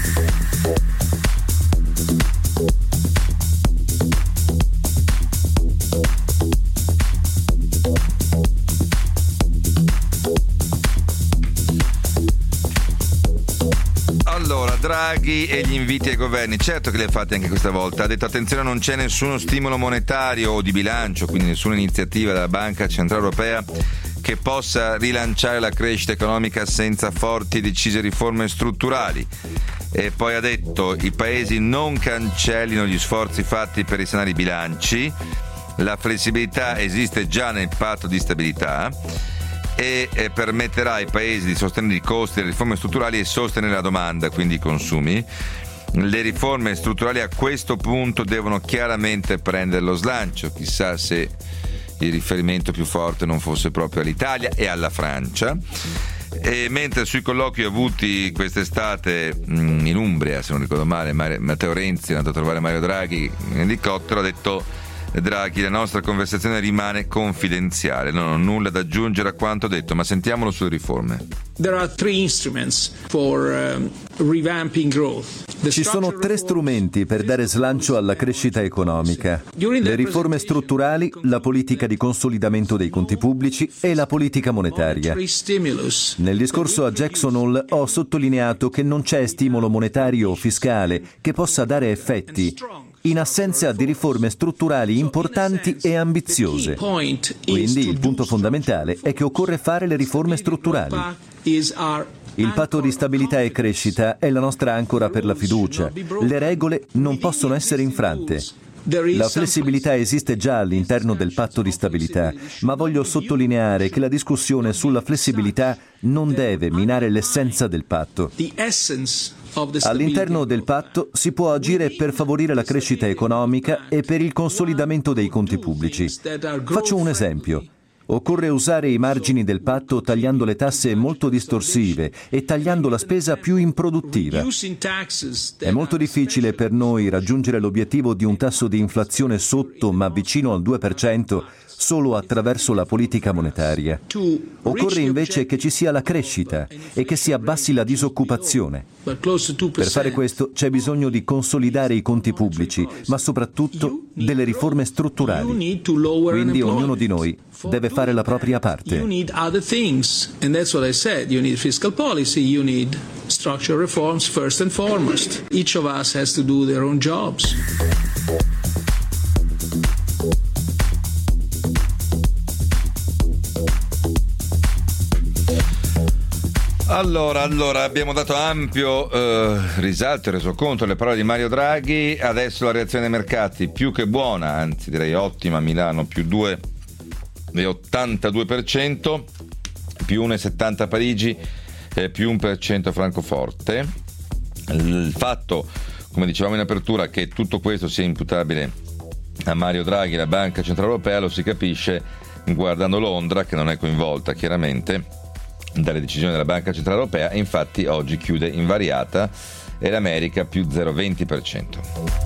Allora, Draghi e gli inviti ai governi, certo che li ha fatti anche questa volta. Ha detto: attenzione, non c'è nessuno stimolo monetario o di bilancio, quindi nessuna iniziativa della Banca Centrale Europea che possa rilanciare la crescita economica senza forti e decise riforme strutturali. E poi ha detto: i paesi non cancellino gli sforzi fatti per risanare i bilanci, la flessibilità esiste già nel patto di stabilità e permetterà ai paesi di sostenere i costi delle riforme strutturali e sostenere la domanda, quindi i consumi. Le riforme strutturali a questo punto devono chiaramente prendere lo slancio, chissà se il riferimento più forte non fosse proprio all'Italia e alla Francia. E mentre sui colloqui avuti quest'estate in Umbria, se non ricordo male, Matteo Renzi è andato a trovare Mario Draghi in elicottero, ha detto Draghi: la nostra conversazione rimane confidenziale, non ho nulla da aggiungere a quanto detto, ma sentiamolo sulle riforme. There are 3 instruments for revamping growth. Ci sono 3 strumenti per dare slancio alla crescita economica: le riforme strutturali, la politica di consolidamento dei conti pubblici e la politica monetaria. Nel discorso a Jackson Hole ho sottolineato che non c'è stimolo monetario o fiscale che possa dare effetti. in assenza di riforme strutturali importanti e ambiziose. Quindi il punto fondamentale è che occorre fare le riforme strutturali. Il patto di stabilità e crescita è la nostra ancora per la fiducia. Le regole non possono essere infrante. La flessibilità esiste già all'interno del patto di stabilità, ma voglio sottolineare che la discussione sulla flessibilità non deve minare l'essenza del patto. All'interno del patto si può agire per favorire la crescita economica e per il consolidamento dei conti pubblici. Faccio un esempio. Occorre usare i margini del patto tagliando le tasse molto distorsive e tagliando la spesa più improduttiva. È molto difficile per noi raggiungere l'obiettivo di un tasso di inflazione sotto ma vicino al 2% solo attraverso la politica monetaria. Occorre invece che ci sia la crescita e che si abbassi la disoccupazione. Per fare questo c'è bisogno di consolidare i conti pubblici, ma soprattutto delle riforme strutturali. Quindi ognuno di noi deve fare la propria parte. You need other things, and that's what I said. You need fiscal policy, you need structural reforms first and foremost. Each of us has to do their own jobs. Allora, abbiamo dato ampio risalto e resoconto alle parole di Mario Draghi. Adesso la reazione dei mercati più che buona, anzi direi ottima. Milano più 2,82%, più 1,70 Parigi, più 1% Francoforte. Il fatto, come dicevamo in apertura, che tutto questo sia imputabile a Mario Draghi, la Banca Centrale Europea, lo si capisce guardando Londra, che non è coinvolta chiaramente dalle decisioni della Banca Centrale Europea, e infatti oggi chiude invariata, e l'America più 0,20%.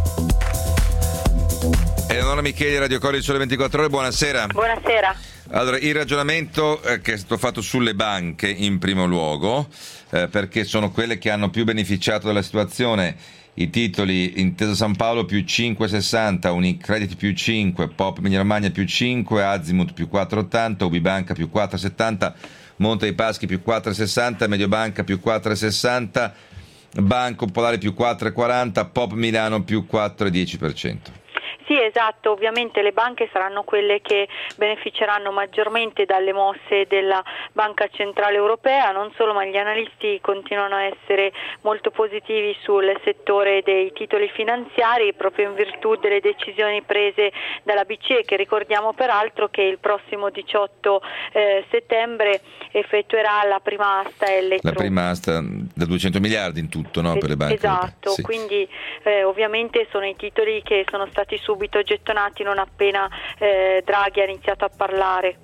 Eleonora Micheli, Radio Cori, Sole 24 Ore, buonasera. Buonasera. Allora, il ragionamento che è stato fatto sulle banche in primo luogo, perché sono quelle che hanno più beneficiato dalla situazione. I titoli: Intesa San Paolo più 5,60, Unicredit più 5, Pop Emilia Romagna più 5, Azimut più 4,80, Ubibanca più 4,70, Monte dei Paschi più 4,60, Mediobanca più 4,60, Banco Popolare più 4,40, Pop Milano più 4,10%. Sì, esatto, ovviamente le banche saranno quelle che beneficeranno maggiormente dalle mosse della Banca Centrale Europea, non solo, ma gli analisti continuano a essere molto positivi sul settore dei titoli finanziari proprio in virtù delle decisioni prese dalla BCE, che ricordiamo peraltro che il prossimo 18 settembre effettuerà la prima asta La prima asta da 200 miliardi in tutto, no, per le banche. Esatto, sì. Quindi ovviamente sono i titoli che sono stati subito gettonati non appena Draghi ha iniziato a parlare.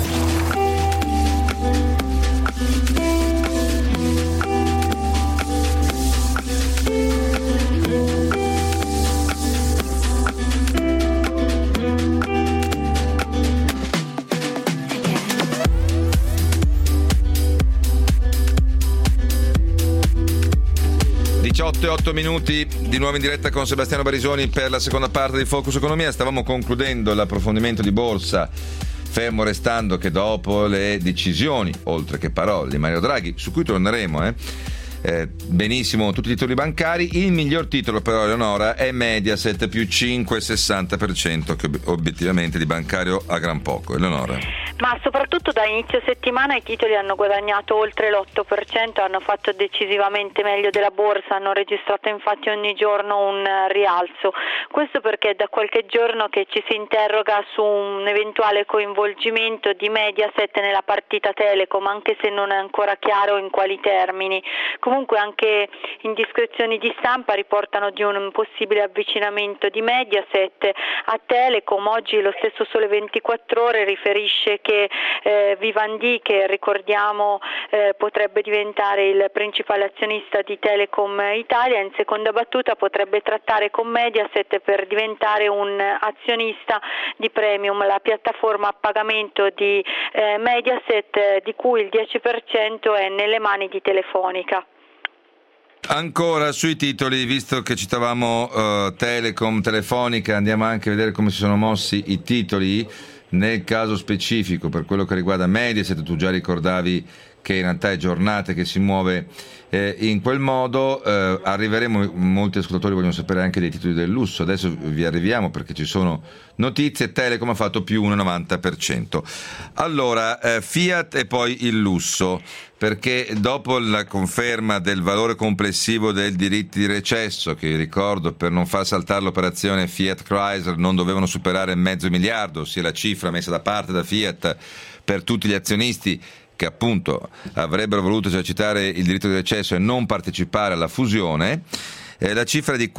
18:08 minuti, di nuovo in diretta con Sebastiano Barisoni per la seconda parte di Focus Economia. Stavamo concludendo l'approfondimento di borsa, fermo restando che dopo le decisioni, oltre che parole, di Mario Draghi, su cui torneremo, benissimo tutti i titoli bancari, il miglior titolo però, Eleonora, è Mediaset più 5,60%, che obiettivamente di bancario ha gran poco. Eleonora. Ma soprattutto da inizio settimana i titoli hanno guadagnato oltre l'8%, hanno fatto decisivamente meglio della borsa, hanno registrato infatti ogni giorno un rialzo. Questo perché è da qualche giorno che ci si interroga su un eventuale coinvolgimento di Mediaset nella partita Telecom, anche se non è ancora chiaro in quali termini. Comunque anche indiscrezioni di stampa riportano di un possibile avvicinamento di Mediaset a Telecom. Oggi lo stesso Sole 24 Ore riferisce che Vivendi, che ricordiamo potrebbe diventare il principale azionista di Telecom Italia, in seconda battuta potrebbe trattare con Mediaset per diventare un azionista di Premium, la piattaforma a pagamento di Mediaset, di cui il 10% è nelle mani di Telefonica. Ancora sui titoli, visto che citavamo Telecom, Telefonica, andiamo anche a vedere come si sono mossi i titoli. Nel caso specifico, per quello che riguarda Mediaset, tu già ricordavi che in realtà è giornate che si muove in quel modo. Arriveremo, molti ascoltatori vogliono sapere anche dei titoli del lusso, adesso vi arriviamo perché ci sono notizie. Telecom ha fatto più 1,90%. Allora, Fiat e poi il lusso, perché dopo la conferma del valore complessivo dei diritti di recesso, che ricordo per non far saltare l'operazione Fiat Chrysler non dovevano superare $500 milioni, ossia la cifra messa da parte da Fiat per tutti gli azionisti che appunto avrebbero voluto esercitare il diritto di recesso e non partecipare alla fusione, la cifra è di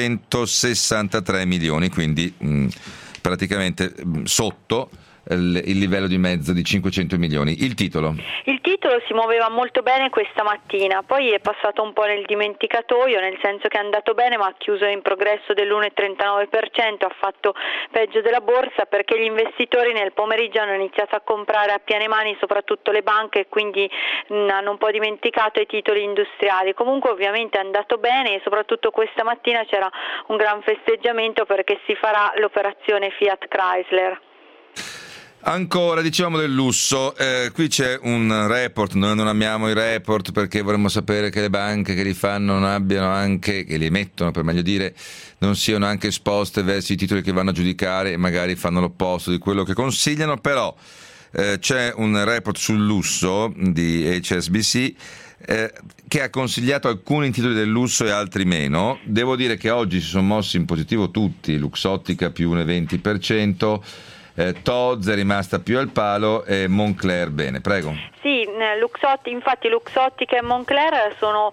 463 milioni, quindi praticamente sotto il livello di mezzo di 500 milioni. Il titolo si muoveva molto bene questa mattina, poi è passato un po' nel dimenticatoio, nel senso che è andato bene ma ha chiuso in progresso dell'1,39%, ha fatto peggio della borsa perché gli investitori nel pomeriggio hanno iniziato a comprare a piene mani soprattutto le banche e quindi hanno un po' dimenticato i titoli industriali. Comunque ovviamente è andato bene e soprattutto questa mattina c'era un gran festeggiamento perché si farà l'operazione Fiat Chrysler. Ancora, dicevamo del lusso, qui c'è un report, noi non amiamo i report perché vorremmo sapere che le banche che li fanno non abbiano anche, che li emettono per meglio dire, non siano anche esposte verso i titoli che vanno a giudicare e magari fanno l'opposto di quello che consigliano, però c'è un report sul lusso di HSBC che ha consigliato alcuni titoli del lusso e altri meno. Devo dire che oggi si sono mossi in positivo tutti, Luxottica più 1,20%, Tod's è rimasta più al palo e Moncler bene, prego. Sì, Luxottica e Moncler sono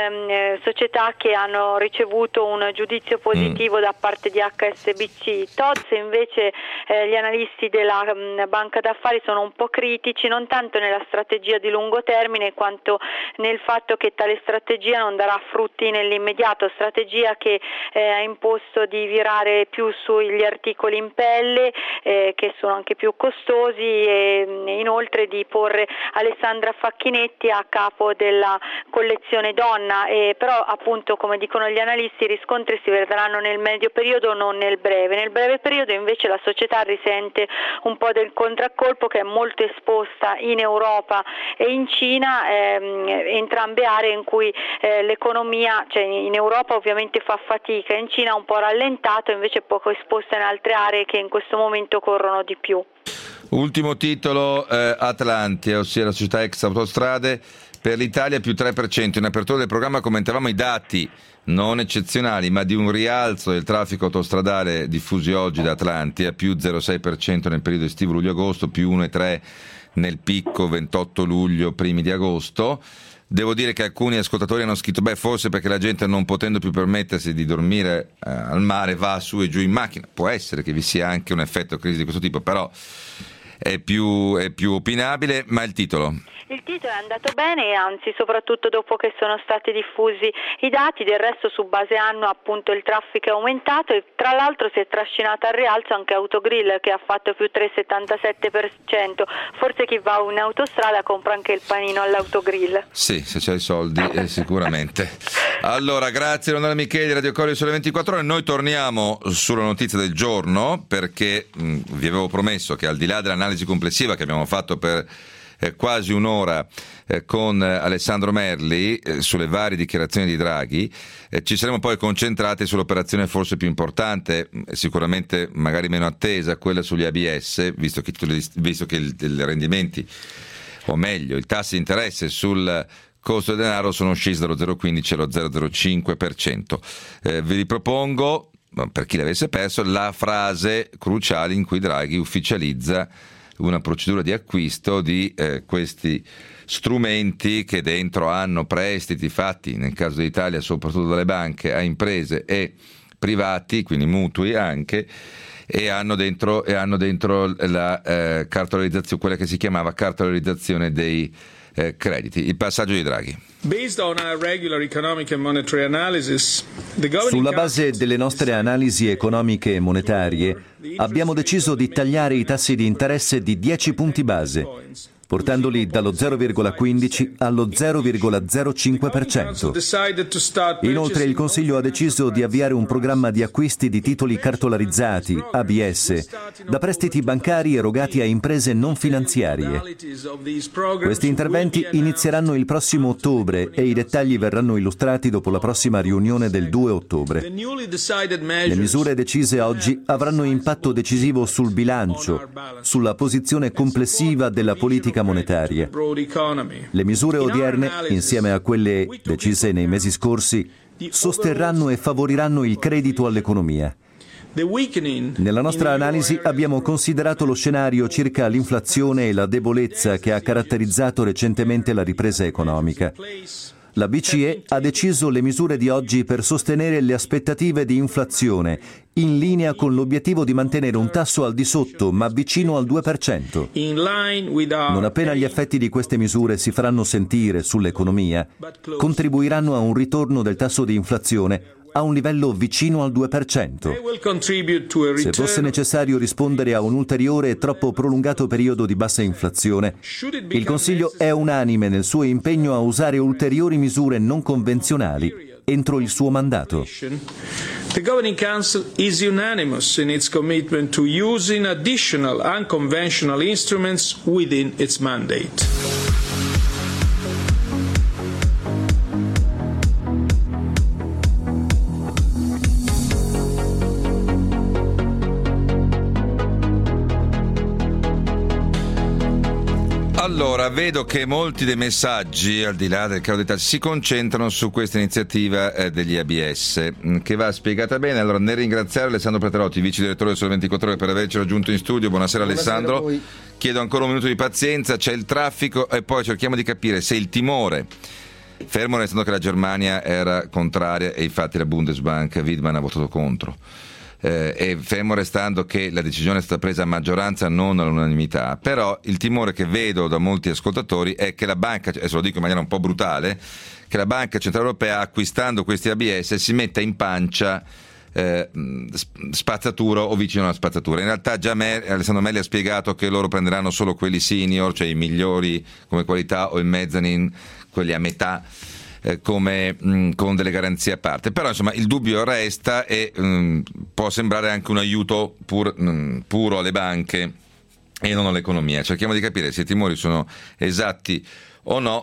società che hanno ricevuto un giudizio positivo da parte di HSBC. Tod's invece gli analisti della banca d'affari sono un po' critici, non tanto nella strategia di lungo termine quanto nel fatto che tale strategia non darà frutti nell'immediato, strategia che ha imposto di virare più sugli articoli in pelle che sono anche più costosi e inoltre di porre Alessandra Facchinetti a capo della collezione donna, però appunto come dicono gli analisti i riscontri si vedranno nel medio periodo, non nel breve. Nel breve periodo invece la società risente un po' del contraccolpo che è molto esposta in Europa e in Cina, entrambe aree in cui l'economia, cioè in Europa ovviamente fa fatica, in Cina un po' rallentato, invece è poco esposta in altre aree che in questo momento corrono di più. Ultimo titolo, Atlantia, ossia la società ex autostrade, per l'Italia più 3%. In apertura del programma commentavamo i dati non eccezionali, ma di un rialzo del traffico autostradale diffusi oggi da Atlantia, più 0,6% nel periodo estivo luglio-agosto, più 1,3% nel picco 28 luglio, primi di agosto. Devo dire che alcuni ascoltatori hanno scritto, forse perché la gente non potendo più permettersi di dormire al mare va su e giù in macchina. Può essere che vi sia anche un effetto crisi di questo tipo, però è più opinabile, ma il titolo? Il titolo è andato bene, anzi soprattutto dopo che sono stati diffusi i dati, del resto su base anno appunto il traffico è aumentato e tra l'altro si è trascinata al rialzo anche Autogrill che ha fatto più 3,77%, forse chi va in autostrada compra anche il panino all'Autogrill. Sì, se c'hai i soldi sicuramente. Allora, grazie Leonardo Micheli, Radio Corriere Sole 24 Ore, noi torniamo sulla notizia del giorno perché vi avevo promesso che al di là dell'analisi complessiva che abbiamo fatto per quasi un'ora con Alessandro Merli sulle varie dichiarazioni di Draghi, ci saremo poi concentrati sull'operazione forse più importante, sicuramente magari meno attesa, quella sugli ABS, visto che i rendimenti, o meglio i tassi di interesse sul costo del denaro sono scesi dallo 0,15 allo 0,05%. Vi ripropongo, per chi l'avesse perso, la frase cruciale in cui Draghi ufficializza una procedura di acquisto di questi strumenti che dentro hanno prestiti fatti, nel caso dell'Italia soprattutto dalle banche, a imprese e privati, quindi mutui anche, e hanno dentro la cartolarizzazione, quella che si chiamava cartolarizzazione dei crediti. Il passaggio di Draghi. Sulla base delle nostre analisi economiche e monetarie abbiamo deciso di tagliare i tassi di interesse di 10 punti base. portandoli dallo 0,15 allo 0,05%. Inoltre il Consiglio ha deciso di avviare un programma di acquisti di titoli cartolarizzati, ABS, da prestiti bancari erogati a imprese non finanziarie. Questi interventi inizieranno il prossimo ottobre e i dettagli verranno illustrati dopo la prossima riunione del 2 ottobre. Le misure decise oggi avranno impatto decisivo sul bilancio, sulla posizione complessiva della politica monetaria. Le misure odierne, insieme a quelle decise nei mesi scorsi, sosterranno e favoriranno il credito all'economia. Nella nostra analisi abbiamo considerato lo scenario circa l'inflazione e la debolezza che ha caratterizzato recentemente la ripresa economica. La BCE ha deciso le misure di oggi per sostenere le aspettative di inflazione, in linea con l'obiettivo di mantenere un tasso al di sotto, ma vicino al 2%. Non appena gli effetti di queste misure si faranno sentire sull'economia, contribuiranno a un ritorno del tasso di inflazione a un livello vicino al 2%. Se fosse necessario rispondere a un ulteriore e troppo prolungato periodo di bassa inflazione, il Consiglio è unanime nel suo impegno a usare ulteriori misure non convenzionali entro il suo mandato. The Governing Council is unanimous in its commitment to using additional unconventional instruments within its mandate. Allora, vedo che molti dei messaggi, al di là del calo dei tassi, si concentrano su questa iniziativa degli ABS, che va spiegata bene. Allora, nel ringraziare Alessandro Praterotti, vice direttore del Sole 24 Ore, per averci raggiunto in studio. Buonasera Alessandro. Chiedo ancora un minuto di pazienza, c'è il traffico e poi cerchiamo di capire se il timore, fermo restando che la Germania era contraria e infatti la Bundesbank, Widmann, ha votato contro. E fermo restando che la decisione è stata presa a maggioranza, non all'unanimità, però il timore che vedo da molti ascoltatori è che la banca, adesso lo dico in maniera un po' brutale, che la Banca Centrale Europea, acquistando questi ABS, si metta in pancia spazzatura o vicino alla spazzatura. In realtà già Alessandro Melli ha spiegato che loro prenderanno solo quelli senior, cioè i migliori come qualità, o il mezzanine, quelli a metà, come con delle garanzie a parte. Però insomma il dubbio resta e può sembrare anche un aiuto puro alle banche e non all'economia. Cerchiamo di capire se i timori sono esatti o no.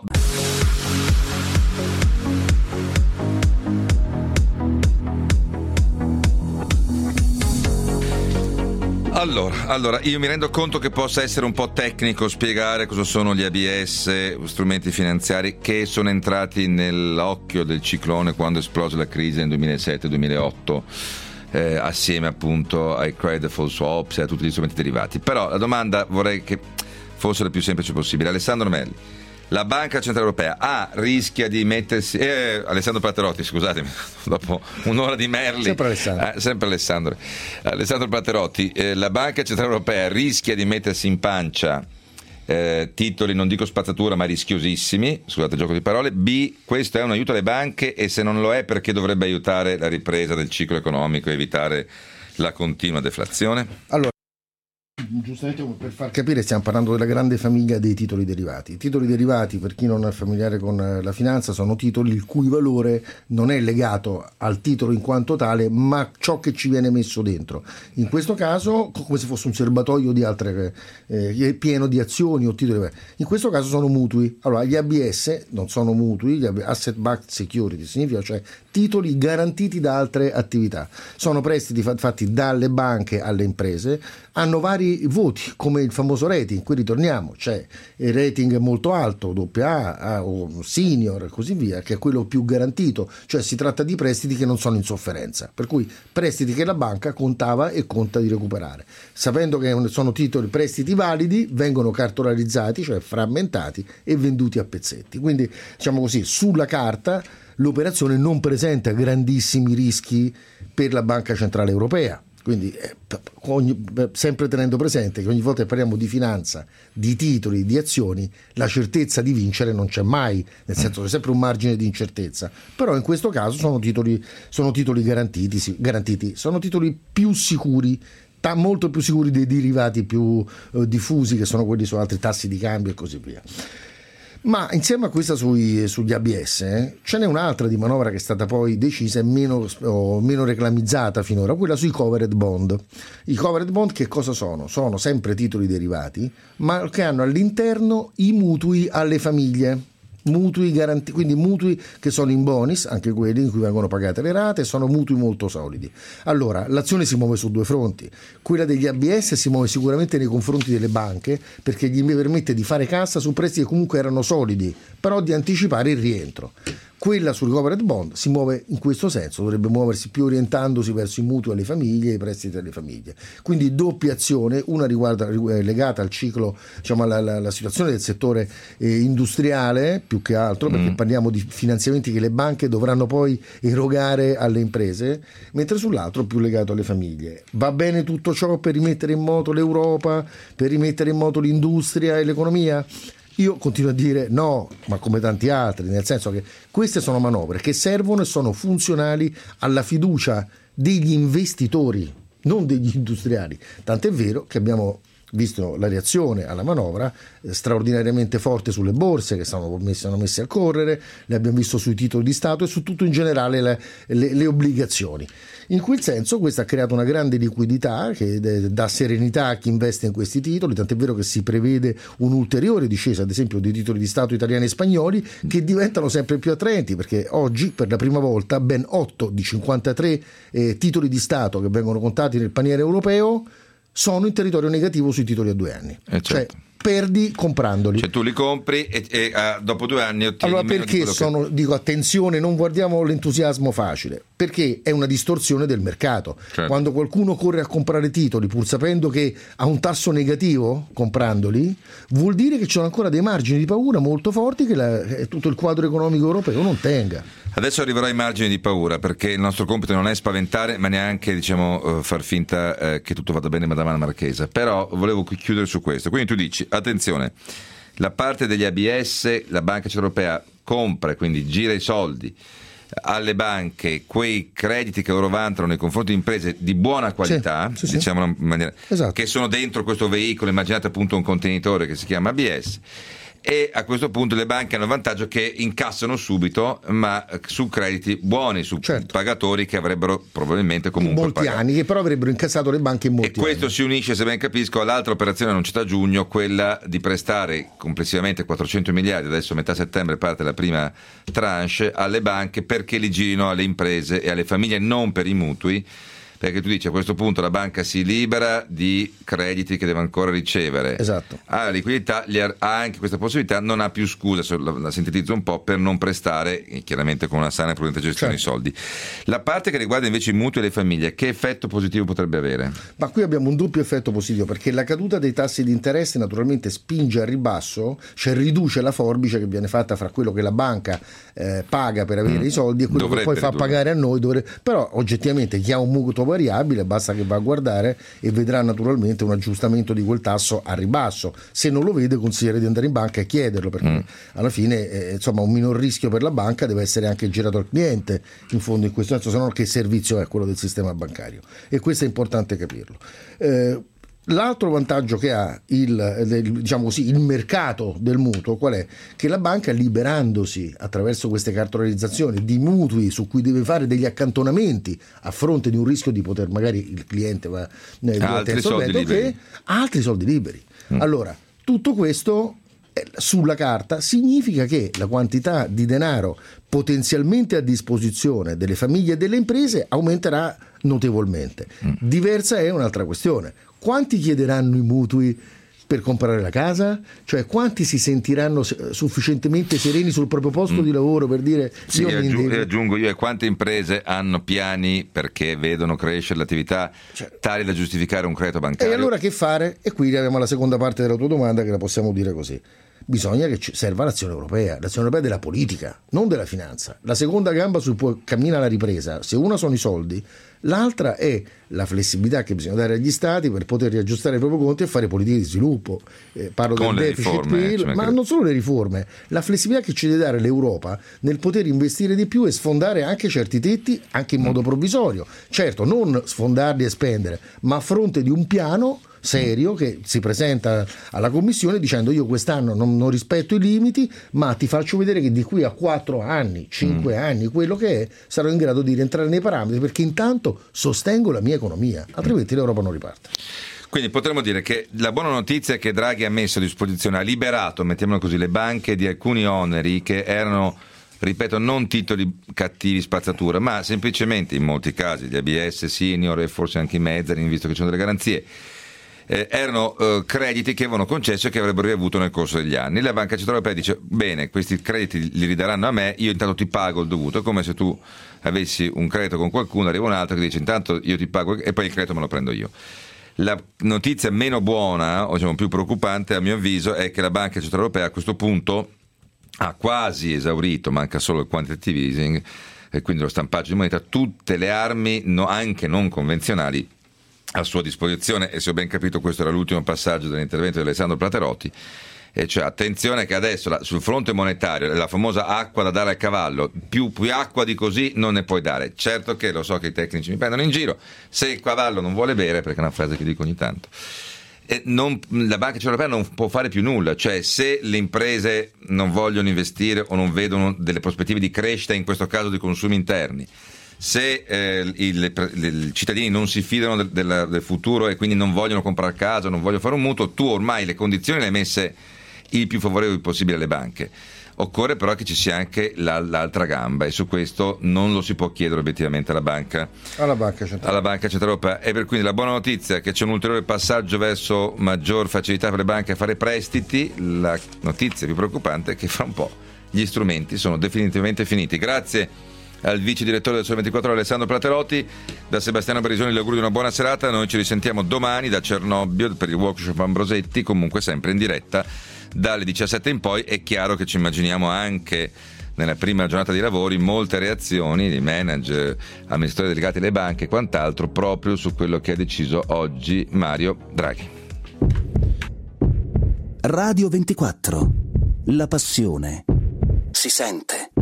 Allora, io mi rendo conto che possa essere un po' tecnico spiegare cosa sono gli ABS, strumenti finanziari che sono entrati nell'occhio del ciclone quando esplose la crisi nel 2007-2008, assieme appunto ai credit default swaps e a tutti gli strumenti derivati. Però la domanda vorrei che fosse la più semplice possibile. Alessandro Melli, la Banca Centrale Europea rischia di mettersi Alessandro Praterotti, scusatemi, dopo un'ora di Merli, sempre Alessandro Praterotti, la Banca Centrale Europea rischia di mettersi in pancia titoli, non dico spazzatura, ma rischiosissimi, scusate il gioco di parole. B, questo è un aiuto alle banche, e se non lo è, perché dovrebbe aiutare la ripresa del ciclo economico e evitare la continua deflazione? Allora, giustamente, per far capire, stiamo parlando della grande famiglia dei titoli derivati. I titoli derivati, per chi non è familiare con la finanza, sono titoli il cui valore non è legato al titolo in quanto tale, ma ciò che ci viene messo dentro. In questo caso, come se fosse un serbatoio di altre, pieno di azioni o titoli. In questo caso sono mutui. Allora, gli ABS non sono mutui, gli asset backed security significa, cioè titoli garantiti da altre attività. Sono prestiti fatti dalle banche alle imprese, hanno vari voti, come il famoso rating. Qui ritorniamo, c'è il rating molto alto, AA o senior e così via, che è quello più garantito, cioè si tratta di prestiti che non sono in sofferenza, per cui prestiti che la banca contava e conta di recuperare. Sapendo che sono prestiti validi, vengono cartolarizzati, cioè frammentati e venduti a pezzetti. Quindi, diciamo così, sulla carta l'operazione non presenta grandissimi rischi per la Banca Centrale Europea. Quindi sempre tenendo presente che ogni volta che parliamo di finanza, di titoli, di azioni, la certezza di vincere non c'è mai, nel senso che c'è sempre un margine di incertezza. Però in questo caso sono titoli garantiti, sono titoli più sicuri molto più sicuri dei derivati più diffusi, che sono quelli su altri tassi di cambio e così via. Ma insieme a questa sugli ABS ce n'è un'altra di manovra che è stata poi decisa e meno reclamizzata finora, quella sui covered bond. I covered bond che cosa sono? Sono sempre titoli derivati, ma che hanno all'interno i mutui alle famiglie. Mutui garanti, quindi mutui che sono in bonus, anche quelli in cui vengono pagate le rate, sono mutui molto solidi. Allora, l'azione si muove su due fronti. Quella degli ABS si muove sicuramente nei confronti delle banche, perché gli permette di fare cassa su prestiti che comunque erano solidi, però di anticipare il rientro. Quella sul covered bond si muove in questo senso, dovrebbe muoversi più orientandosi verso i mutui alle famiglie e i prestiti alle famiglie. Quindi doppia azione, una legata al ciclo, diciamo alla situazione del settore industriale più che altro, perché parliamo di finanziamenti che le banche dovranno poi erogare alle imprese, mentre sull'altro più legato alle famiglie. Va bene tutto ciò per rimettere in moto l'Europa, per rimettere in moto l'industria e l'economia? Io continuo a dire no, ma come tanti altri, nel senso che queste sono manovre che servono e sono funzionali alla fiducia degli investitori, non degli industriali. Tant'è vero che abbiamo visto la reazione alla manovra straordinariamente forte sulle borse che sono messe a correre, le abbiamo visto sui titoli di Stato e su tutto in generale le obbligazioni. In quel senso questo ha creato una grande liquidità che dà serenità a chi investe in questi titoli, tant'è vero che si prevede un'ulteriore discesa ad esempio dei titoli di Stato italiani e spagnoli, che diventano sempre più attraenti, perché oggi per la prima volta ben 8 di 53 titoli di Stato che vengono contati nel paniere europeo sono in territorio negativo sui titoli a 2 anni. Certo. Cioè perdi comprandoli. Cioè tu li compri e dopo 2 anni ottieni allora meno perché di dico attenzione, non guardiamo l'entusiasmo facile, perché è una distorsione del mercato. Certo. Quando qualcuno corre a comprare titoli pur sapendo che ha un tasso negativo comprandoli, vuol dire che ci sono ancora dei margini di paura molto forti che tutto il quadro economico europeo non tenga. Adesso arriverò ai margini di paura, perché il nostro compito non è spaventare, ma neanche far finta che tutto vada bene Madama Marchesa. Però volevo chiudere su questo. Quindi tu dici, attenzione, la parte degli ABS, la Banca Centrale Europea compra, quindi gira i soldi alle banche, quei crediti che loro vantano nei confronti di imprese di buona qualità, sì. diciamo in maniera, esatto, che sono dentro questo veicolo, immaginate appunto un contenitore che si chiama ABS. E a questo punto le banche hanno il vantaggio che incassano subito, ma su crediti buoni, su pagatori che avrebbero probabilmente comunque molti pagato. Anni, che però avrebbero incassato le banche in molti anni. E questo si unisce, se ben capisco, all'altra operazione annunciata a giugno, quella di prestare complessivamente 400 miliardi, adesso metà settembre parte la prima tranche, alle banche perché li girino alle imprese e alle famiglie, non per i mutui. Perché tu dici a questo punto la banca si libera di crediti che deve ancora ricevere, esatto, ha la liquidità, ha anche questa possibilità, non ha più scusa, la sintetizzo un po', per non prestare, chiaramente con una sana e prudente gestione dei soldi. La parte che riguarda invece i mutui e le famiglie, che effetto positivo potrebbe avere? Ma qui abbiamo un doppio effetto positivo, perché la caduta dei tassi di interesse naturalmente spinge al ribasso, cioè riduce la forbice che viene fatta fra quello che la banca paga per avere i soldi e quello che poi fa pagare a noi. Però oggettivamente chi ha un mutuo variabile basta che va a guardare e vedrà naturalmente un aggiustamento di quel tasso a ribasso. Se non lo vede consigliere di andare in banca e chiederlo, perché alla fine insomma un minor rischio per la banca deve essere anche girato al cliente, in fondo, in questo senso, se no che servizio è quello del sistema bancario? E questo è importante capirlo. L'altro vantaggio che ha il mercato del mutuo qual è? Che la banca, liberandosi attraverso queste cartolarizzazioni di mutui su cui deve fare degli accantonamenti a fronte di un rischio di poter, magari il cliente va altri soldi liberi. Allora, tutto questo sulla carta significa che la quantità di denaro potenzialmente a disposizione delle famiglie e delle imprese aumenterà notevolmente. Diversa è un'altra questione: quanti chiederanno i mutui per comprare la casa? Cioè quanti si sentiranno sufficientemente sereni sul proprio posto di lavoro per dire aggiungo io, e quante imprese hanno piani perché vedono crescere l'attività tali da giustificare un credito bancario? E allora che fare? E qui arriviamo alla seconda parte della tua domanda, che la possiamo dire così: bisogna che serva l'azione europea della politica, non della finanza. La seconda gamba su cui cammina la ripresa, se una sono i soldi, L'altra è la flessibilità che bisogna dare agli stati per poter riaggiustare i propri conti e fare politiche di sviluppo. Parlo con del deficit PIL, ma non solo le riforme, la flessibilità che ci deve dare l'Europa nel poter investire di più e sfondare anche certi tetti, anche in modo provvisorio. Certo, non sfondarli e spendere, ma a fronte di un piano serio che si presenta alla Commissione dicendo: io quest'anno non rispetto i limiti, ma ti faccio vedere che di qui a 4 anni, 5 anni, quello che è, sarò in grado di rientrare nei parametri, perché intanto sostengo la mia economia, altrimenti l'Europa non riparte. Quindi potremmo dire che la buona notizia è che Draghi ha messo a disposizione, ha liberato, mettiamolo così, le banche di alcuni oneri che erano, ripeto, non titoli cattivi spazzatura, ma semplicemente in molti casi gli ABS senior e forse anche i mezzanine, visto che ci sono delle garanzie, erano crediti che avevano concesso e che avrebbero riavuto nel corso degli anni. La Banca Centrale Europea dice: bene, questi crediti li ridaranno a me, io intanto ti pago il dovuto. È come se tu avessi un credito con qualcuno, arriva un altro che dice: intanto io ti pago e poi il credito me lo prendo io. La notizia meno buona, o diciamo più preoccupante a mio avviso, è che la Banca Centrale Europea a questo punto ha quasi esaurito, manca solo il quantitative easing e quindi lo stampaggio di moneta, tutte le armi anche non convenzionali a sua disposizione. E se ho ben capito questo era l'ultimo passaggio dell'intervento di Alessandro Platerotti, e cioè attenzione che adesso sul fronte monetario la famosa acqua da dare al cavallo, più acqua di così non ne puoi dare. Certo che lo so che i tecnici mi prendono in giro, se il cavallo non vuole bere, perché è una frase che dico ogni tanto, la Banca Centrale Europea non può fare più nulla. Cioè, se le imprese non vogliono investire o non vedono delle prospettive di crescita, in questo caso di consumi interni, se i cittadini non si fidano del futuro e quindi non vogliono comprare casa, non vogliono fare un mutuo, tu ormai le condizioni le hai messe il più favorevoli possibile alle banche. Occorre però che ci sia anche l'altra gamba, e su questo non lo si può chiedere obiettivamente alla Banca Centrale Europea. E per quindi la buona notizia è che c'è un ulteriore passaggio verso maggior facilità per le banche a fare prestiti. La notizia più preoccupante è che fra un po' gli strumenti sono definitivamente finiti. Grazie al vice direttore del Sole 24 Ore Alessandro Platerotti. Da Sebastiano Barisoni l'augurio di una buona serata. Noi ci risentiamo domani da Cernobbio per il workshop Ambrosetti, comunque sempre in diretta dalle 17 in poi. È chiaro che ci immaginiamo anche nella prima giornata di lavori molte reazioni di manager, amministratori delegati alle banche e quant'altro proprio su quello che ha deciso oggi Mario Draghi. Radio 24, la passione si sente.